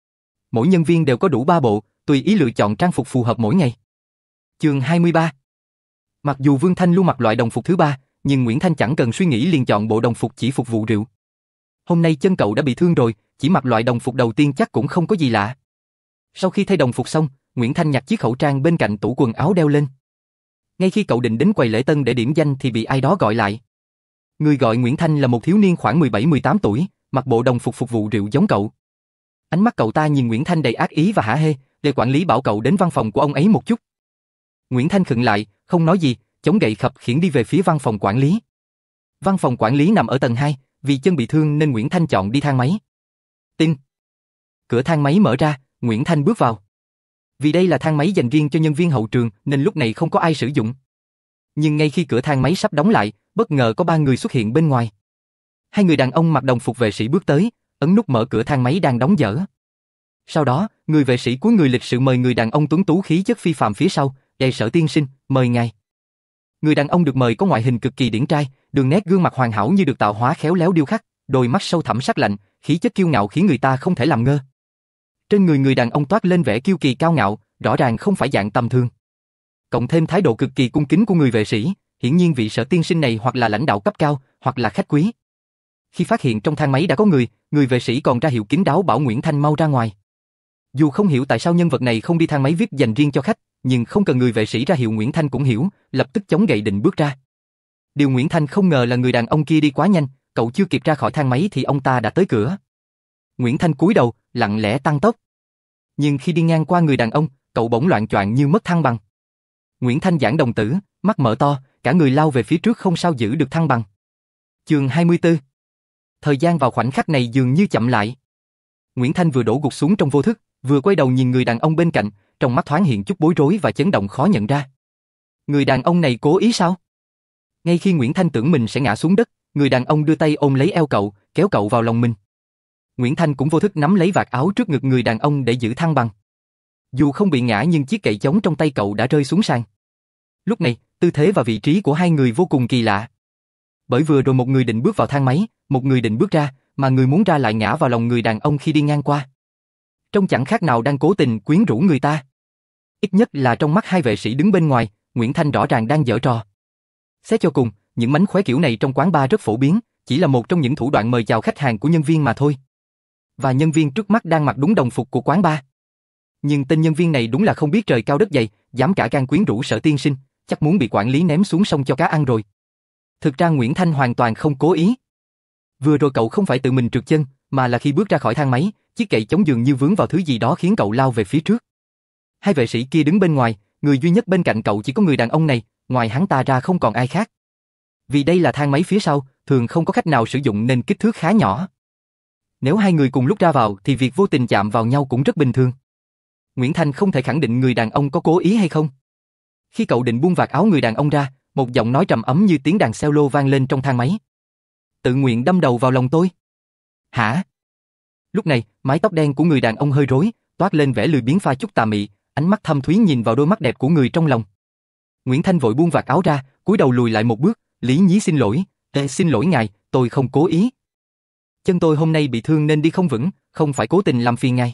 Mỗi nhân viên đều có đủ 3 bộ, tùy ý lựa chọn trang phục phù hợp mỗi ngày. Chương 23. Mặc dù Vương Thanh luôn mặc loại đồng phục thứ 3, nhưng Nguyễn Thanh chẳng cần suy nghĩ liền chọn bộ đồng phục chỉ phục vụ rượu. Hôm nay chân cậu đã bị thương rồi, chỉ mặc loại đồng phục đầu tiên chắc cũng không có gì lạ. Sau khi thay đồng phục xong, Nguyễn Thanh nhặt chiếc khẩu trang bên cạnh tủ quần áo đeo lên. Ngay khi cậu định đến quầy lễ tân để điểm danh thì bị ai đó gọi lại. Người gọi Nguyễn Thanh là một thiếu niên khoảng 17-18 tuổi, mặc bộ đồng phục phục vụ rượu giống cậu. Ánh mắt cậu ta nhìn Nguyễn Thanh đầy ác ý và hả hê, để quản lý bảo cậu đến văn phòng của ông ấy một chút. Nguyễn Thanh khựng lại, không nói gì, chống gậy khập khiễng đi về phía văn phòng quản lý. Văn phòng quản lý nằm ở tầng 2, vì chân bị thương nên Nguyễn Thanh chọn đi thang máy. Tinh. Cửa thang máy mở ra, Nguyễn Thanh bước vào. Vì đây là thang máy dành riêng cho nhân viên hậu trường nên lúc này không có ai sử dụng. Nhưng ngay khi cửa thang máy sắp đóng lại, bất ngờ có 3 người xuất hiện bên ngoài. 2 người đàn ông mặc đồng phục vệ sĩ bước tới, ấn nút mở cửa thang máy đang đóng dở. Sau đó, người vệ sĩ cúi người lịch sự mời người đàn ông tuấn tú khí chất phi phàm phía sau, Sở tiên sinh, mời ngài. Người đàn ông được mời có ngoại hình cực kỳ điển trai, đường nét gương mặt hoàn hảo như được tạo hóa khéo léo điêu khắc, đôi mắt sâu thẳm sắc lạnh, khí chất kiêu ngạo khiến người ta không thể làm ngơ. Trên người người đàn ông toát lên vẻ kiêu kỳ cao ngạo, rõ ràng không phải dạng tầm thường. Cộng thêm thái độ cực kỳ cung kính của người vệ sĩ, hiển nhiên vị Sở tiên sinh này hoặc là lãnh đạo cấp cao, hoặc là khách quý. Khi phát hiện trong thang máy đã có người vệ sĩ còn ra hiệu kín đáo bảo Nguyễn Thanh mau ra ngoài. Dù không hiểu tại sao nhân vật này không đi thang máy VIP dành riêng cho khách, nhưng không cần người vệ sĩ ra hiệu Nguyễn Thanh cũng hiểu, lập tức chống gậy định bước ra. Điều Nguyễn Thanh không ngờ là người đàn ông kia đi quá nhanh, cậu chưa kịp ra khỏi thang máy thì ông ta đã tới cửa. Nguyễn Thanh cúi đầu, lặng lẽ tăng tốc. Nhưng khi đi ngang qua người đàn ông, cậu bỗng loạng choạng như mất thăng bằng. Nguyễn Thanh giảng đồng tử, mắt mở to, cả người lao về phía trước không sao giữ được thăng bằng. Chương 24. Thời gian vào khoảnh khắc này dường như chậm lại. Nguyễn Thanh vừa đổ gục xuống trong vô thức, vừa quay đầu nhìn người đàn ông bên cạnh, trong mắt thoáng hiện chút bối rối và chấn động khó nhận ra. Người đàn ông này cố ý sao? Ngay khi Nguyễn Thanh tưởng mình sẽ ngã xuống đất, người đàn ông đưa tay ôm lấy eo cậu, kéo cậu vào lòng mình. Nguyễn Thanh cũng vô thức nắm lấy vạt áo trước ngực người đàn ông để giữ thăng bằng. Dù không bị ngã nhưng chiếc gậy chống trong tay cậu đã rơi xuống sàn. Lúc này, tư thế và vị trí của hai người vô cùng kỳ lạ. Bởi vừa rồi một người định bước vào thang máy, một người định bước ra, mà người muốn ra lại ngã vào lòng người đàn ông khi đi ngang qua. Trông chẳng khác nào đang cố tình quyến rũ người ta. Ít nhất là trong mắt hai vệ sĩ đứng bên ngoài, Nguyễn Thanh rõ ràng đang giở trò. Xét cho cùng, những mánh khóe kiểu này trong quán bar rất phổ biến, chỉ là một trong những thủ đoạn mời chào khách hàng của nhân viên mà thôi. Và nhân viên trước mắt đang mặc đúng đồng phục của quán bar. Nhưng tên nhân viên này đúng là không biết trời cao đất dày, dám cả gan quyến rũ Sở tiên sinh, chắc muốn bị quản lý ném xuống sông cho cá ăn rồi. Thực ra Nguyễn Thanh hoàn toàn không cố ý. Vừa rồi cậu không phải tự mình trượt chân, mà là khi bước ra khỏi thang máy, chiếc gậy chống dường như vướng vào thứ gì đó khiến cậu lao về phía trước. Hai vệ sĩ kia đứng bên ngoài, người duy nhất bên cạnh cậu chỉ có người đàn ông này, ngoài hắn ta ra không còn ai khác. Vì đây là thang máy phía sau, thường không có khách nào sử dụng nên kích thước khá nhỏ. Nếu hai người cùng lúc ra vào thì việc vô tình chạm vào nhau cũng rất bình thường. Nguyễn Thanh không thể khẳng định người đàn ông có cố ý hay không. Khi cậu định buông vạt áo người đàn ông ra, một giọng nói trầm ấm như tiếng đàn cello vang lên trong thang máy. Tự nguyện đâm đầu vào lòng tôi. Hả? Lúc này, mái tóc đen của người đàn ông hơi rối, toát lên vẻ lười biếng pha chút tà mị, ánh mắt thâm thúy nhìn vào đôi mắt đẹp của người trong lòng. Nguyễn Thanh vội buông vạt áo ra, cúi đầu lùi lại một bước, lý nhí xin lỗi. Xin lỗi ngài, tôi không cố ý. Chân tôi hôm nay bị thương nên đi không vững, không phải cố tình làm phiền ngài.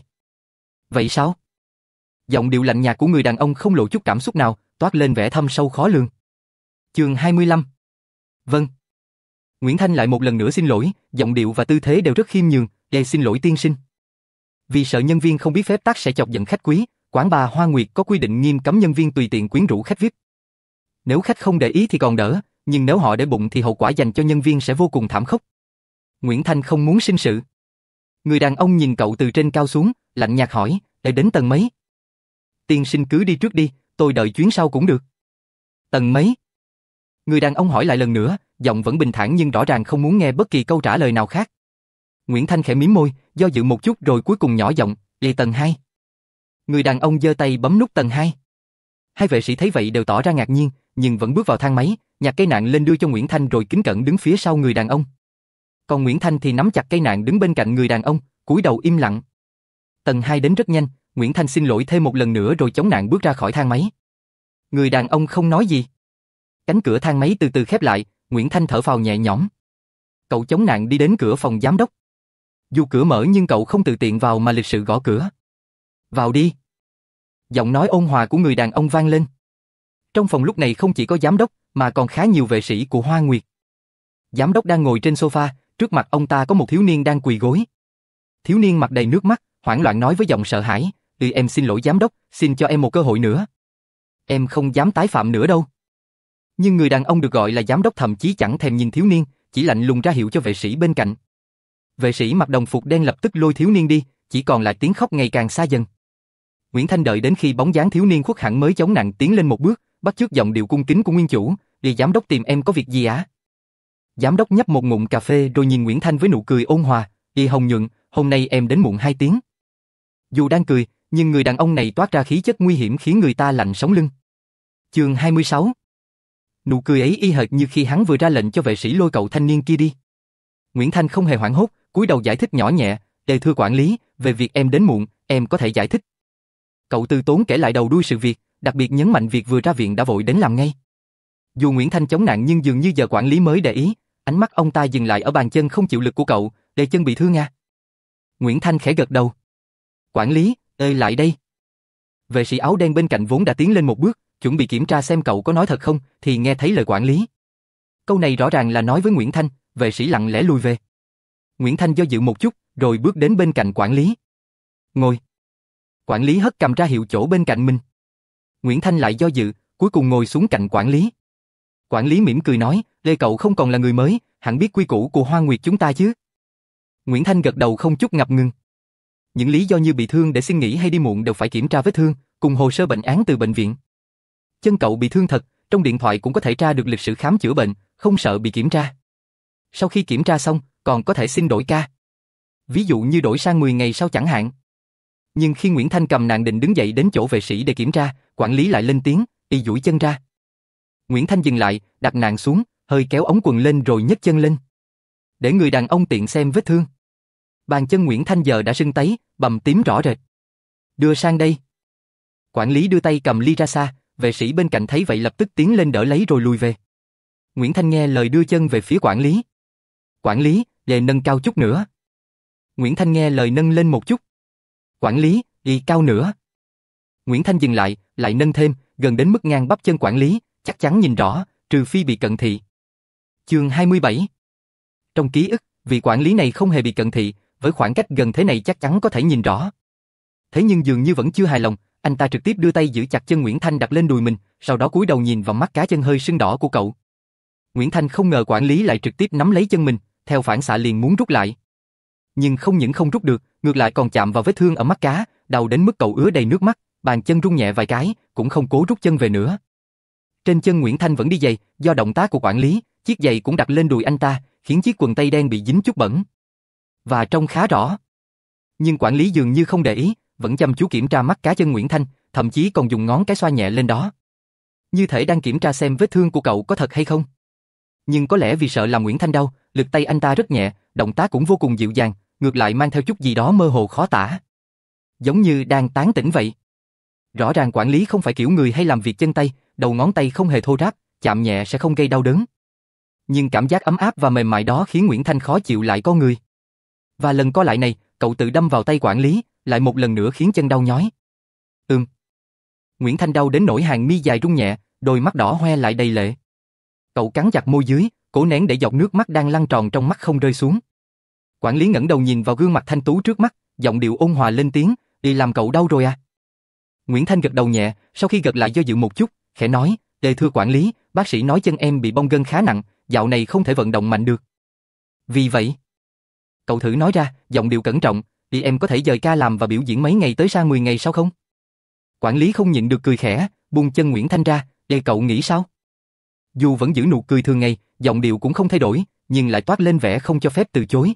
Vậy sao? Giọng điệu lạnh nhạt của người đàn ông không lộ chút cảm xúc nào, toát lên vẻ thâm sâu khó lường. Chương 25. Vâng. Nguyễn Thanh lại một lần nữa xin lỗi, giọng điệu và tư thế đều rất khiêm nhường. Xin lỗi tiên sinh. Vì sợ nhân viên không biết phép tắc sẽ chọc giận khách quý, quán bar Hoa Nguyệt có quy định nghiêm cấm nhân viên tùy tiện quyến rũ khách VIP. Nếu khách không để ý thì còn đỡ, nhưng nếu họ để bụng thì hậu quả dành cho nhân viên sẽ vô cùng thảm khốc. Nguyễn Thanh không muốn sinh sự. Người đàn ông nhìn cậu từ trên cao xuống, lạnh nhạt hỏi, để đến tầng mấy? Tiên sinh cứ đi trước đi, tôi đợi chuyến sau cũng được. Tầng mấy? Người đàn ông hỏi lại lần nữa, giọng vẫn bình thản nhưng rõ ràng không muốn nghe bất kỳ câu trả lời nào khác. Nguyễn Thanh khẽ mím môi, do dự một chút rồi cuối cùng nhỏ giọng, tầng 2. Người đàn ông giơ tay bấm nút tầng 2. Hai vệ sĩ thấy vậy đều tỏ ra ngạc nhiên, nhưng vẫn bước vào thang máy, nhặt cây nạn lên đưa cho Nguyễn Thanh rồi kính cẩn đứng phía sau người đàn ông. Còn Nguyễn Thanh thì nắm chặt cây nạn đứng bên cạnh người đàn ông, cúi đầu im lặng. Tầng 2 đến rất nhanh, Nguyễn Thanh xin lỗi thêm một lần nữa rồi chống nạn bước ra khỏi thang máy. Người đàn ông không nói gì. Cánh cửa thang máy từ từ khép lại, Nguyễn Thanh thở phào nhẹ nhõm. Cậu chống nạn đi đến cửa phòng giám đốc. Dù cửa mở nhưng cậu không tự tiện vào mà lịch sự gõ cửa. Vào đi. Giọng nói ôn hòa của người đàn ông vang lên. Trong phòng lúc này không chỉ có giám đốc mà còn khá nhiều vệ sĩ của Hoa Nguyệt. Giám đốc đang ngồi trên sofa, trước mặt ông ta có một thiếu niên đang quỳ gối. Thiếu niên mặt đầy nước mắt, hoảng loạn nói với giọng sợ hãi, em xin lỗi giám đốc, xin cho em một cơ hội nữa. Em không dám tái phạm nữa đâu. Nhưng người đàn ông được gọi là giám đốc thậm chí chẳng thèm nhìn thiếu niên, chỉ lạnh lùng ra hiệu cho vệ sĩ bên cạnh. Vệ sĩ mặc đồng phục đen lập tức lôi thiếu niên đi, chỉ còn lại tiếng khóc ngày càng xa dần. Nguyễn Thanh đợi đến khi bóng dáng thiếu niên khuất hẳn mới chống nặng tiến lên một bước, bắt chước giọng điệu cung kính của nguyên chủ, giám đốc tìm em có việc gì ạ? Giám đốc nhấp một ngụm cà phê rồi nhìn Nguyễn Thanh với nụ cười ôn hòa, Hồng Nhuận, hôm nay em đến muộn 2 tiếng. Dù đang cười, nhưng người đàn ông này toát ra khí chất nguy hiểm khiến người ta lạnh sống lưng. Chương 26. Nụ cười ấy y hệt như khi hắn vừa ra lệnh cho vệ sĩ lôi cậu thanh niên kia đi. Nguyễn Thanh không hề hoảng hốt, cúi đầu giải thích nhỏ nhẹ, thưa quản lý, về việc em đến muộn, em có thể giải thích. Cậu từ tốn kể lại đầu đuôi sự việc, đặc biệt nhấn mạnh việc vừa ra viện đã vội đến làm ngay. Dù Nguyễn Thanh chống nạn nhưng dường như giờ quản lý mới để ý, ánh mắt ông ta dừng lại ở bàn chân không chịu lực của cậu, chân bị thương à? Nguyễn Thanh khẽ gật đầu. Quản lý, lại đây. Vệ sĩ áo đen bên cạnh vốn đã tiến lên một bước, chuẩn bị kiểm tra xem cậu có nói thật không, thì nghe thấy lời quản lý. Câu này rõ ràng là nói với Nguyễn Thanh, vệ sĩ lặng lẽ lùi về. Nguyễn Thanh do dự một chút, rồi bước đến bên cạnh quản lý. Ngồi. Quản lý hất cầm ra hiệu chỗ bên cạnh mình. Nguyễn Thanh lại do dự, cuối cùng ngồi xuống cạnh quản lý. Quản lý mỉm cười nói, cậu không còn là người mới, hẳn biết quy củ của Hoa Nguyệt chúng ta chứ. Nguyễn Thanh gật đầu không chút ngập ngừng. những lý do như bị thương để xin nghỉ hay đi muộn đều phải kiểm tra vết thương, cùng hồ sơ bệnh án từ bệnh viện. Chân cậu bị thương thật, trong điện thoại cũng có thể tra được lịch sử khám chữa bệnh, không sợ bị kiểm tra. Sau khi kiểm tra xong, còn có thể xin đổi ca. Ví dụ như đổi sang 10 ngày sau chẳng hạn. Nhưng khi Nguyễn Thanh cầm nạn định đứng dậy đến chỗ vệ sĩ để kiểm tra, quản lý lại lên tiếng, y duỗi chân ra. Nguyễn Thanh dừng lại, đặt nạn xuống, hơi kéo ống quần lên rồi nhấc chân lên. Để người đàn ông tiện xem vết thương. Bàn chân Nguyễn Thanh giờ đã sưng tấy, bầm tím rõ rệt. Đưa sang đây. Quản lý đưa tay cầm ly ra xa, vệ sĩ bên cạnh thấy vậy lập tức tiến lên đỡ lấy rồi lùi về. Nguyễn Thanh nghe lời đưa chân về phía quản lý. Quản lý, về nâng cao chút nữa. Nguyễn Thanh nghe lời nâng lên một chút. Quản lý, y cao nữa. Nguyễn Thanh dừng lại, lại nâng thêm, gần đến mức ngang bắp chân quản lý, chắc chắn nhìn rõ, trừ phi bị cận thị. Chương 27. Trong ký ức, vị quản lý này không hề bị cận thị, với khoảng cách gần thế này chắc chắn có thể nhìn rõ. Thế nhưng dường như vẫn chưa hài lòng, anh ta trực tiếp đưa tay giữ chặt chân Nguyễn Thanh đặt lên đùi mình, sau đó cúi đầu nhìn vào mắt cá chân hơi sưng đỏ của cậu. Nguyễn Thanh không ngờ quản lý lại trực tiếp nắm lấy chân mình, theo phản xạ liền muốn rút lại. Nhưng không những không rút được, ngược lại còn chạm vào vết thương ở mắt cá, đau đến mức cậu ứa đầy nước mắt, bàn chân rung nhẹ vài cái, cũng không cố rút chân về nữa. Trên chân Nguyễn Thanh vẫn đi giày, do động tác của quản lý, chiếc giày cũng đặt lên đùi anh ta, khiến chiếc quần tây đen bị dính chút bẩn. Và trông khá rõ. Nhưng quản lý dường như không để ý, vẫn chăm chú kiểm tra mắt cá chân Nguyễn Thanh, thậm chí còn dùng ngón cái xoa nhẹ lên đó. Như thể đang kiểm tra xem vết thương của cậu có thật hay không. Nhưng có lẽ vì sợ làm Nguyễn Thanh đau, lực tay anh ta rất nhẹ, động tác cũng vô cùng dịu dàng, ngược lại mang theo chút gì đó mơ hồ khó tả. Giống như đang tán tỉnh vậy. Rõ ràng quản lý không phải kiểu người hay làm việc chân tay, đầu ngón tay không hề thô ráp, chạm nhẹ sẽ không gây đau đớn. Nhưng cảm giác ấm áp và mềm mại đó khiến Nguyễn Thanh khó chịu lại con người. Và lần co lại này, cậu tự đâm vào tay quản lý, lại một lần nữa khiến chân đau nhói. Nguyễn Thanh đau đến nỗi hàng mi dài rung nhẹ, đôi mắt đỏ hoe lại đầy lệ. Cậu cắn chặt môi dưới, cố nén để giọt nước mắt đang lăn tròn trong mắt không rơi xuống. Quản lý ngẩng đầu nhìn vào gương mặt thanh tú trước mắt, giọng điệu ôn hòa lên tiếng, "Y làm cậu đau rồi à?" Nguyễn Thanh gật đầu nhẹ, sau khi gật lại do dự một chút, khẽ nói, thưa quản lý, bác sĩ nói chân em bị bong gân khá nặng, dạo này không thể vận động mạnh được." "Vì vậy?" Cậu thử nói ra, giọng điệu cẩn trọng, "Thì em có thể dời ca làm và biểu diễn mấy ngày tới sang 10 ngày sau không?" Quản lý không nhịn được cười khẽ, buông chân Nguyễn Thanh ra, cậu nghĩ sao?" Dù vẫn giữ nụ cười thường ngày, giọng điệu cũng không thay đổi, nhưng lại toát lên vẻ không cho phép từ chối.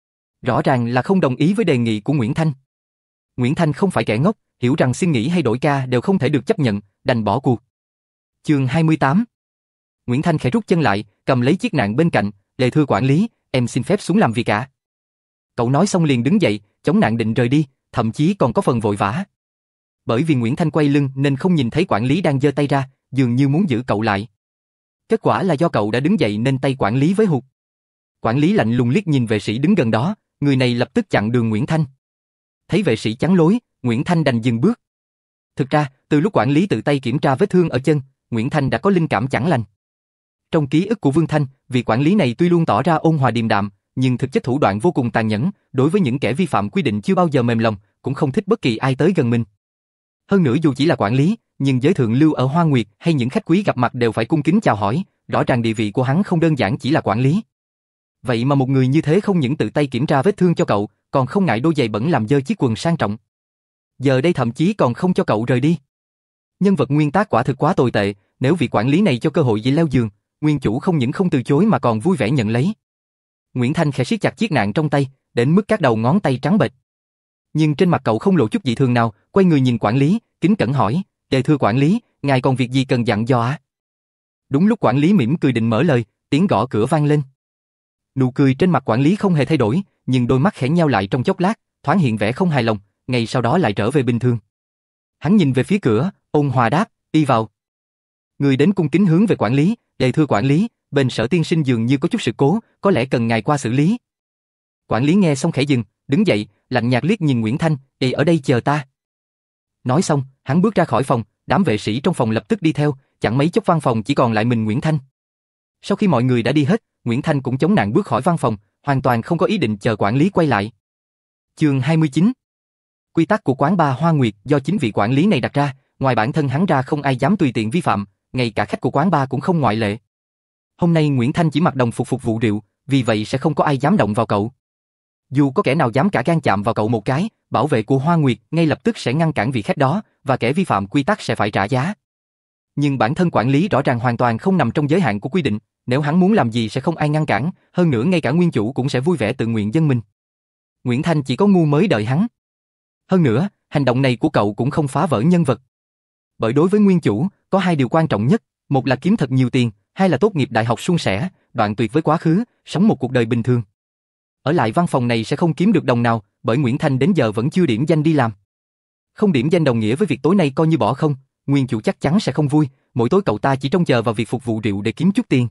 Rõ ràng là không đồng ý với đề nghị của Nguyễn Thanh. Nguyễn Thanh không phải kẻ ngốc, hiểu rằng xin nghỉ hay đổi ca đều không thể được chấp nhận, đành bỏ cuộc. Chương 28. Nguyễn Thanh khẽ rút chân lại, cầm lấy chiếc nạn bên cạnh, "Thưa quản lý, em xin phép xuống làm việc ạ." Cậu nói xong liền đứng dậy, chống nạn định rời đi, thậm chí còn có phần vội vã. Bởi vì Nguyễn Thanh quay lưng nên không nhìn thấy quản lý đang giơ tay ra, dường như muốn giữ cậu lại. Kết quả là do cậu đã đứng dậy nên tay quản lý với hụt. Quản lý lạnh lùng liếc nhìn vệ sĩ đứng gần đó, người này lập tức chặn đường Nguyễn Thanh. Thấy vệ sĩ chắn lối, Nguyễn Thanh đành dừng bước. Thực ra, từ lúc quản lý tự tay kiểm tra vết thương ở chân, Nguyễn Thanh đã có linh cảm chẳng lành. Trong ký ức của Vương Thanh, vị quản lý này tuy luôn tỏ ra ôn hòa điềm đạm, nhưng thực chất thủ đoạn vô cùng tàn nhẫn, đối với những kẻ vi phạm quy định chưa bao giờ mềm lòng, cũng không thích bất kỳ ai tới gần mình. Hơn nữa dù chỉ là quản lý, nhưng giới thượng lưu ở Hoa Nguyệt hay những khách quý gặp mặt đều phải cung kính chào hỏi, rõ ràng địa vị của hắn không đơn giản chỉ là quản lý. Vậy mà một người như thế không những tự tay kiểm tra vết thương cho cậu, còn không ngại đôi giày bẩn làm dơ chiếc quần sang trọng. Giờ đây thậm chí còn không cho cậu rời đi. Nhân vật nguyên tác quả thực quá tồi tệ, nếu vị quản lý này cho cơ hội dễ leo giường, nguyên chủ không những không từ chối mà còn vui vẻ nhận lấy. Nguyễn Thanh khẽ siết chặt chiếc nạn trong tay, đến mức các đầu ngón tay trắng bệch. Nhưng trên mặt cậu không lộ chút dị thường nào, quay người nhìn quản lý, kính cẩn hỏi, "Thưa quản lý, ngài còn việc gì cần dặn dò ạ?" Đúng lúc quản lý mỉm cười định mở lời, tiếng gõ cửa vang lên. Nụ cười trên mặt quản lý không hề thay đổi, nhưng đôi mắt khẽ nheo lại trong chốc lát, thoáng hiện vẻ không hài lòng, ngay sau đó lại trở về bình thường. Hắn nhìn về phía cửa, ôn hòa đáp, "Đi vào." Người đến cung kính hướng về quản lý, "Thưa quản lý, bên Sở tiên sinh dường như có chút sự cố, có lẽ cần ngài qua xử lý." Quản lý nghe xong khẽ dừng, đứng dậy, lạnh nhạt liếc nhìn Nguyễn Thanh, "Ở đây chờ ta." Nói xong, hắn bước ra khỏi phòng, đám vệ sĩ trong phòng lập tức đi theo, chẳng mấy chốc văn phòng chỉ còn lại mình Nguyễn Thanh. Sau khi mọi người đã đi hết, Nguyễn Thanh cũng chống nạn bước khỏi văn phòng, hoàn toàn không có ý định chờ quản lý quay lại. Chương 29. Quy tắc của quán bar Hoa Nguyệt do chính vị quản lý này đặt ra, ngoài bản thân hắn ra không ai dám tùy tiện vi phạm, ngay cả khách của quán bar cũng không ngoại lệ. Hôm nay Nguyễn Thanh chỉ mặc đồng phục phục vụ rượu, vì vậy sẽ không có ai dám động vào cậu. Dù có kẻ nào dám cả gan chạm vào cậu một cái, bảo vệ của Hoa Nguyệt ngay lập tức sẽ ngăn cản vị khách đó, và kẻ vi phạm quy tắc sẽ phải trả giá. Nhưng bản thân quản lý rõ ràng hoàn toàn không nằm trong giới hạn của quy định, nếu hắn muốn làm gì sẽ không ai ngăn cản, hơn nữa ngay cả nguyên chủ cũng sẽ vui vẻ tự nguyện dâng mình. Nguyễn Thanh chỉ có ngu mới đợi hắn. Hơn nữa, hành động này của cậu cũng không phá vỡ nhân vật. Bởi đối với nguyên chủ, có hai điều quan trọng nhất, một là kiếm thật nhiều tiền, hai là tốt nghiệp đại học suôn sẻ, đoạn tuyệt với quá khứ, sống một cuộc đời bình thường. Ở lại văn phòng này sẽ không kiếm được đồng nào, bởi Nguyễn Thanh đến giờ vẫn chưa điểm danh đi làm. Không điểm danh đồng nghĩa với việc tối nay coi như bỏ không, nguyên chủ chắc chắn sẽ không vui, mỗi tối cậu ta chỉ trông chờ vào việc phục vụ rượu để kiếm chút tiền.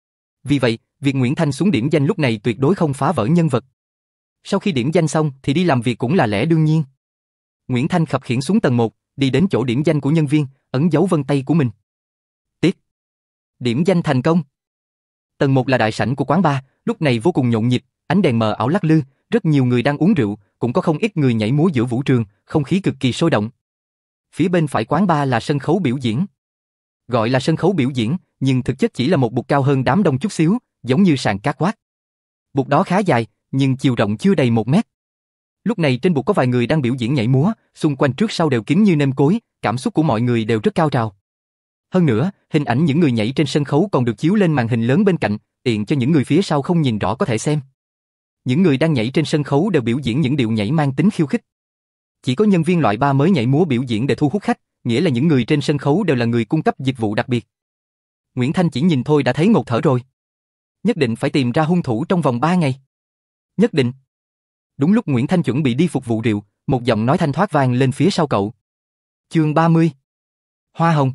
Vì vậy, việc Nguyễn Thanh xuống điểm danh lúc này tuyệt đối không phá vỡ nhân vật. Sau khi điểm danh xong thì đi làm việc cũng là lẽ đương nhiên. Nguyễn Thanh khập khiễng xuống tầng 1, đi đến chỗ điểm danh của nhân viên, ấn dấu vân tay của mình. Tiếp. Điểm danh thành công. Tầng 1 là đại sảnh của quán bar, lúc này vô cùng nhộn nhịp, ánh đèn mờ ảo lắc lư, rất nhiều người đang uống rượu, cũng có không ít người nhảy múa giữa vũ trường, không khí cực kỳ sôi động. Phía bên phải quán bar là sân khấu biểu diễn. Gọi là sân khấu biểu diễn, nhưng thực chất chỉ là một bục cao hơn đám đông chút xíu, giống như sàn catwalk. Bục đó khá dài, nhưng chiều rộng chưa đầy 1 mét. Lúc này trên bục có vài người đang biểu diễn nhảy múa, xung quanh trước sau đều kín như nêm cối, cảm xúc của mọi người đều rất cao trào. Hơn nữa, hình ảnh những người nhảy trên sân khấu còn được chiếu lên màn hình lớn bên cạnh, tiện cho những người phía sau không nhìn rõ có thể xem. Những người đang nhảy trên sân khấu đều biểu diễn những điệu nhảy mang tính khiêu khích. Chỉ có nhân viên loại 3 mới nhảy múa biểu diễn để thu hút khách, nghĩa là những người trên sân khấu đều là người cung cấp dịch vụ đặc biệt. Nguyễn Thanh chỉ nhìn thôi đã thấy ngột thở rồi. Nhất định phải tìm ra hung thủ trong vòng 3 ngày. Nhất định. Đúng lúc Nguyễn Thanh chuẩn bị đi phục vụ rượu, một giọng nói thanh thoát vang lên phía sau cậu. Chương 30. Hoa Hồng.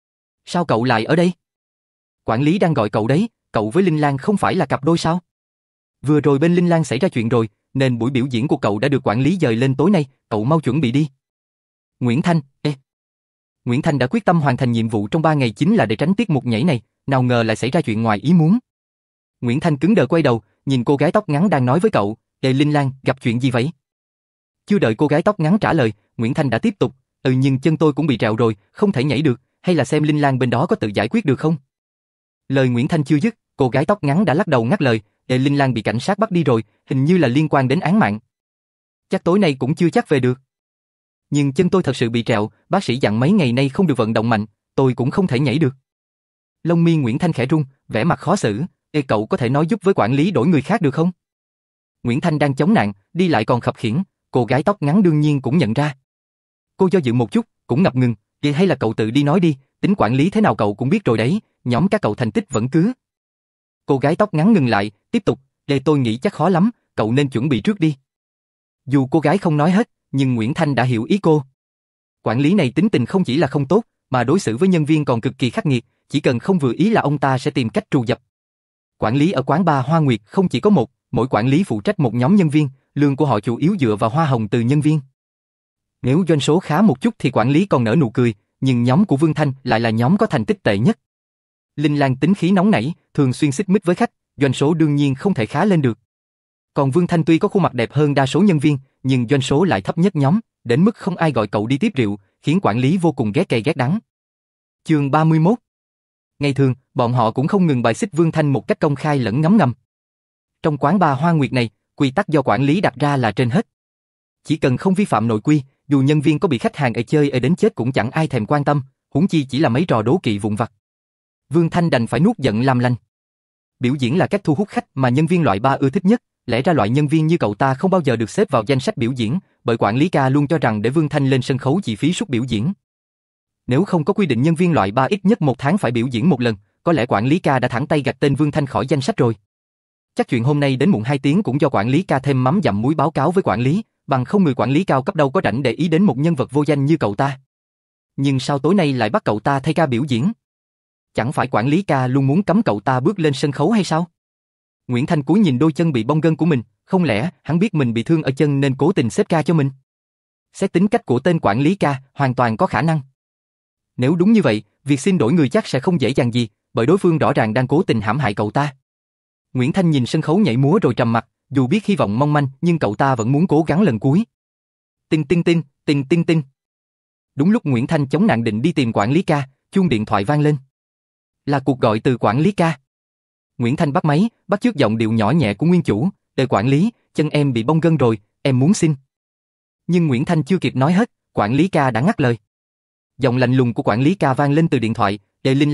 Sao cậu lại ở đây? Quản lý đang gọi cậu đấy, cậu với Linh Lan không phải là cặp đôi sao? Vừa rồi bên Linh Lan xảy ra chuyện rồi, nên buổi biểu diễn của cậu đã được quản lý dời lên tối nay, cậu mau chuẩn bị đi. Nguyễn Thanh, Nguyễn Thanh đã quyết tâm hoàn thành nhiệm vụ trong 3 ngày chính là để tránh tiết mục nhảy này, nào ngờ lại xảy ra chuyện ngoài ý muốn. Nguyễn Thanh cứng đờ quay đầu, nhìn cô gái tóc ngắn đang nói với cậu, Linh Lan, gặp chuyện gì vậy? Chưa đợi cô gái tóc ngắn trả lời, Nguyễn Thanh đã tiếp tục, nhưng chân tôi cũng bị trẹo rồi, không thể nhảy được, hay là xem Linh Lan bên đó có tự giải quyết được không? Lời Nguyễn Thanh chưa dứt, cô gái tóc ngắn đã lắc đầu ngắt lời, Linh Lan bị cảnh sát bắt đi rồi, hình như là liên quan đến án mạng. Chắc tối nay cũng chưa chắc về được. Nhưng chân tôi thật sự bị trẹo, bác sĩ dặn mấy ngày nay không được vận động mạnh, tôi cũng không thể nhảy được. Lông mi Nguyễn Thanh khẽ rung, vẻ mặt khó xử, cậu có thể nói giúp với quản lý đổi người khác được không? Nguyễn Thanh đang chống nạn, đi lại còn khập khiễng, cô gái tóc ngắn đương nhiên cũng nhận ra. Cô do dự một chút, cũng ngập ngừng, hay là cậu tự đi nói đi, tính quản lý thế nào cậu cũng biết rồi đấy, nhóm các cậu thành tích vẫn cứ. Cô gái tóc ngắn ngừng lại, tiếp tục, tôi nghĩ chắc khó lắm, cậu nên chuẩn bị trước đi. Dù cô gái không nói hết, nhưng Nguyễn Thanh đã hiểu ý cô. Quản lý này tính tình không chỉ là không tốt, mà đối xử với nhân viên còn cực kỳ khắc nghiệt, chỉ cần không vừa ý là ông ta sẽ tìm cách trù dập. Quản lý ở quán bar Hoa Nguyệt không chỉ có một, mỗi quản lý phụ trách một nhóm nhân viên, lương của họ chủ yếu dựa vào hoa hồng từ nhân viên. Nếu doanh số khá một chút thì quản lý còn nở nụ cười, nhưng nhóm của Vương Thanh lại là nhóm có thành tích tệ nhất. Linh Lan tính khí nóng nảy, thường xuyên xích mích với khách, doanh số đương nhiên không thể khá lên được. Còn Vương Thanh tuy có khuôn mặt đẹp hơn đa số nhân viên, nhưng doanh số lại thấp nhất nhóm, đến mức không ai gọi cậu đi tiếp rượu, khiến quản lý vô cùng ghét cay ghét đắng. Chương 31. Ngày thường, bọn họ cũng không ngừng bài xích Vương Thanh một cách công khai lẫn ngấm ngầm. Trong quán bar Hoa Nguyệt này, quy tắc do quản lý đặt ra là trên hết. Chỉ cần không vi phạm nội quy, dù nhân viên có bị khách hàng chơi đến chết cũng chẳng ai thèm quan tâm, huống chi chỉ là mấy trò đố kỵ vụn vặt. Vương Thanh đành phải nuốt giận làm lành. Biểu diễn là cách thu hút khách mà nhân viên loại 3 ưa thích nhất, lẽ ra loại nhân viên như cậu ta không bao giờ được xếp vào danh sách biểu diễn, bởi quản lý ca luôn cho rằng để Vương Thanh lên sân khấu chỉ phí suất biểu diễn. Nếu không có quy định nhân viên loại 3 ít nhất 1 tháng phải biểu diễn 1 lần, có lẽ quản lý ca đã thẳng tay gạch tên Vương Thanh khỏi danh sách rồi. Chắc chuyện hôm nay đến muộn 2 tiếng cũng do quản lý ca thêm mắm dặm muối báo cáo với quản lý, bằng không người quản lý cao cấp đâu có rảnh để ý đến một nhân vật vô danh như cậu ta. Nhưng sao tối nay lại bắt cậu ta thay ca biểu diễn? Chẳng phải quản lý ca luôn muốn cấm cậu ta bước lên sân khấu hay sao? Nguyễn Thanh cúi nhìn đôi chân bị bong gân của mình, không lẽ hắn biết mình bị thương ở chân nên cố tình xếp ca cho mình? Xét tính cách của tên quản lý ca, hoàn toàn có khả năng. Nếu đúng như vậy, việc xin đổi người chắc sẽ không dễ dàng gì, bởi đối phương rõ ràng đang cố tình hãm hại cậu ta. Nguyễn Thanh nhìn sân khấu nhảy múa rồi trầm mặt, dù biết hy vọng mong manh nhưng cậu ta vẫn muốn cố gắng lần cuối. Tinh tinh tinh, tinh tinh tinh. Đúng lúc Nguyễn Thanh chống nạn định đi tìm quản lý ca, chuông điện thoại vang lên. Là cuộc gọi từ quản lý ca. Nguyễn Thanh bắt máy, bắt chước giọng điệu nhỏ nhẹ của nguyên chủ, "Quản lý, chân em bị bong gân rồi, em muốn xin. Nhưng Nguyễn Thanh chưa kịp nói hết, quản lý ca đã ngắt lời. Giọng lạnh lùng của quản lý ca vang lên từ điện thoại, Đệ Linh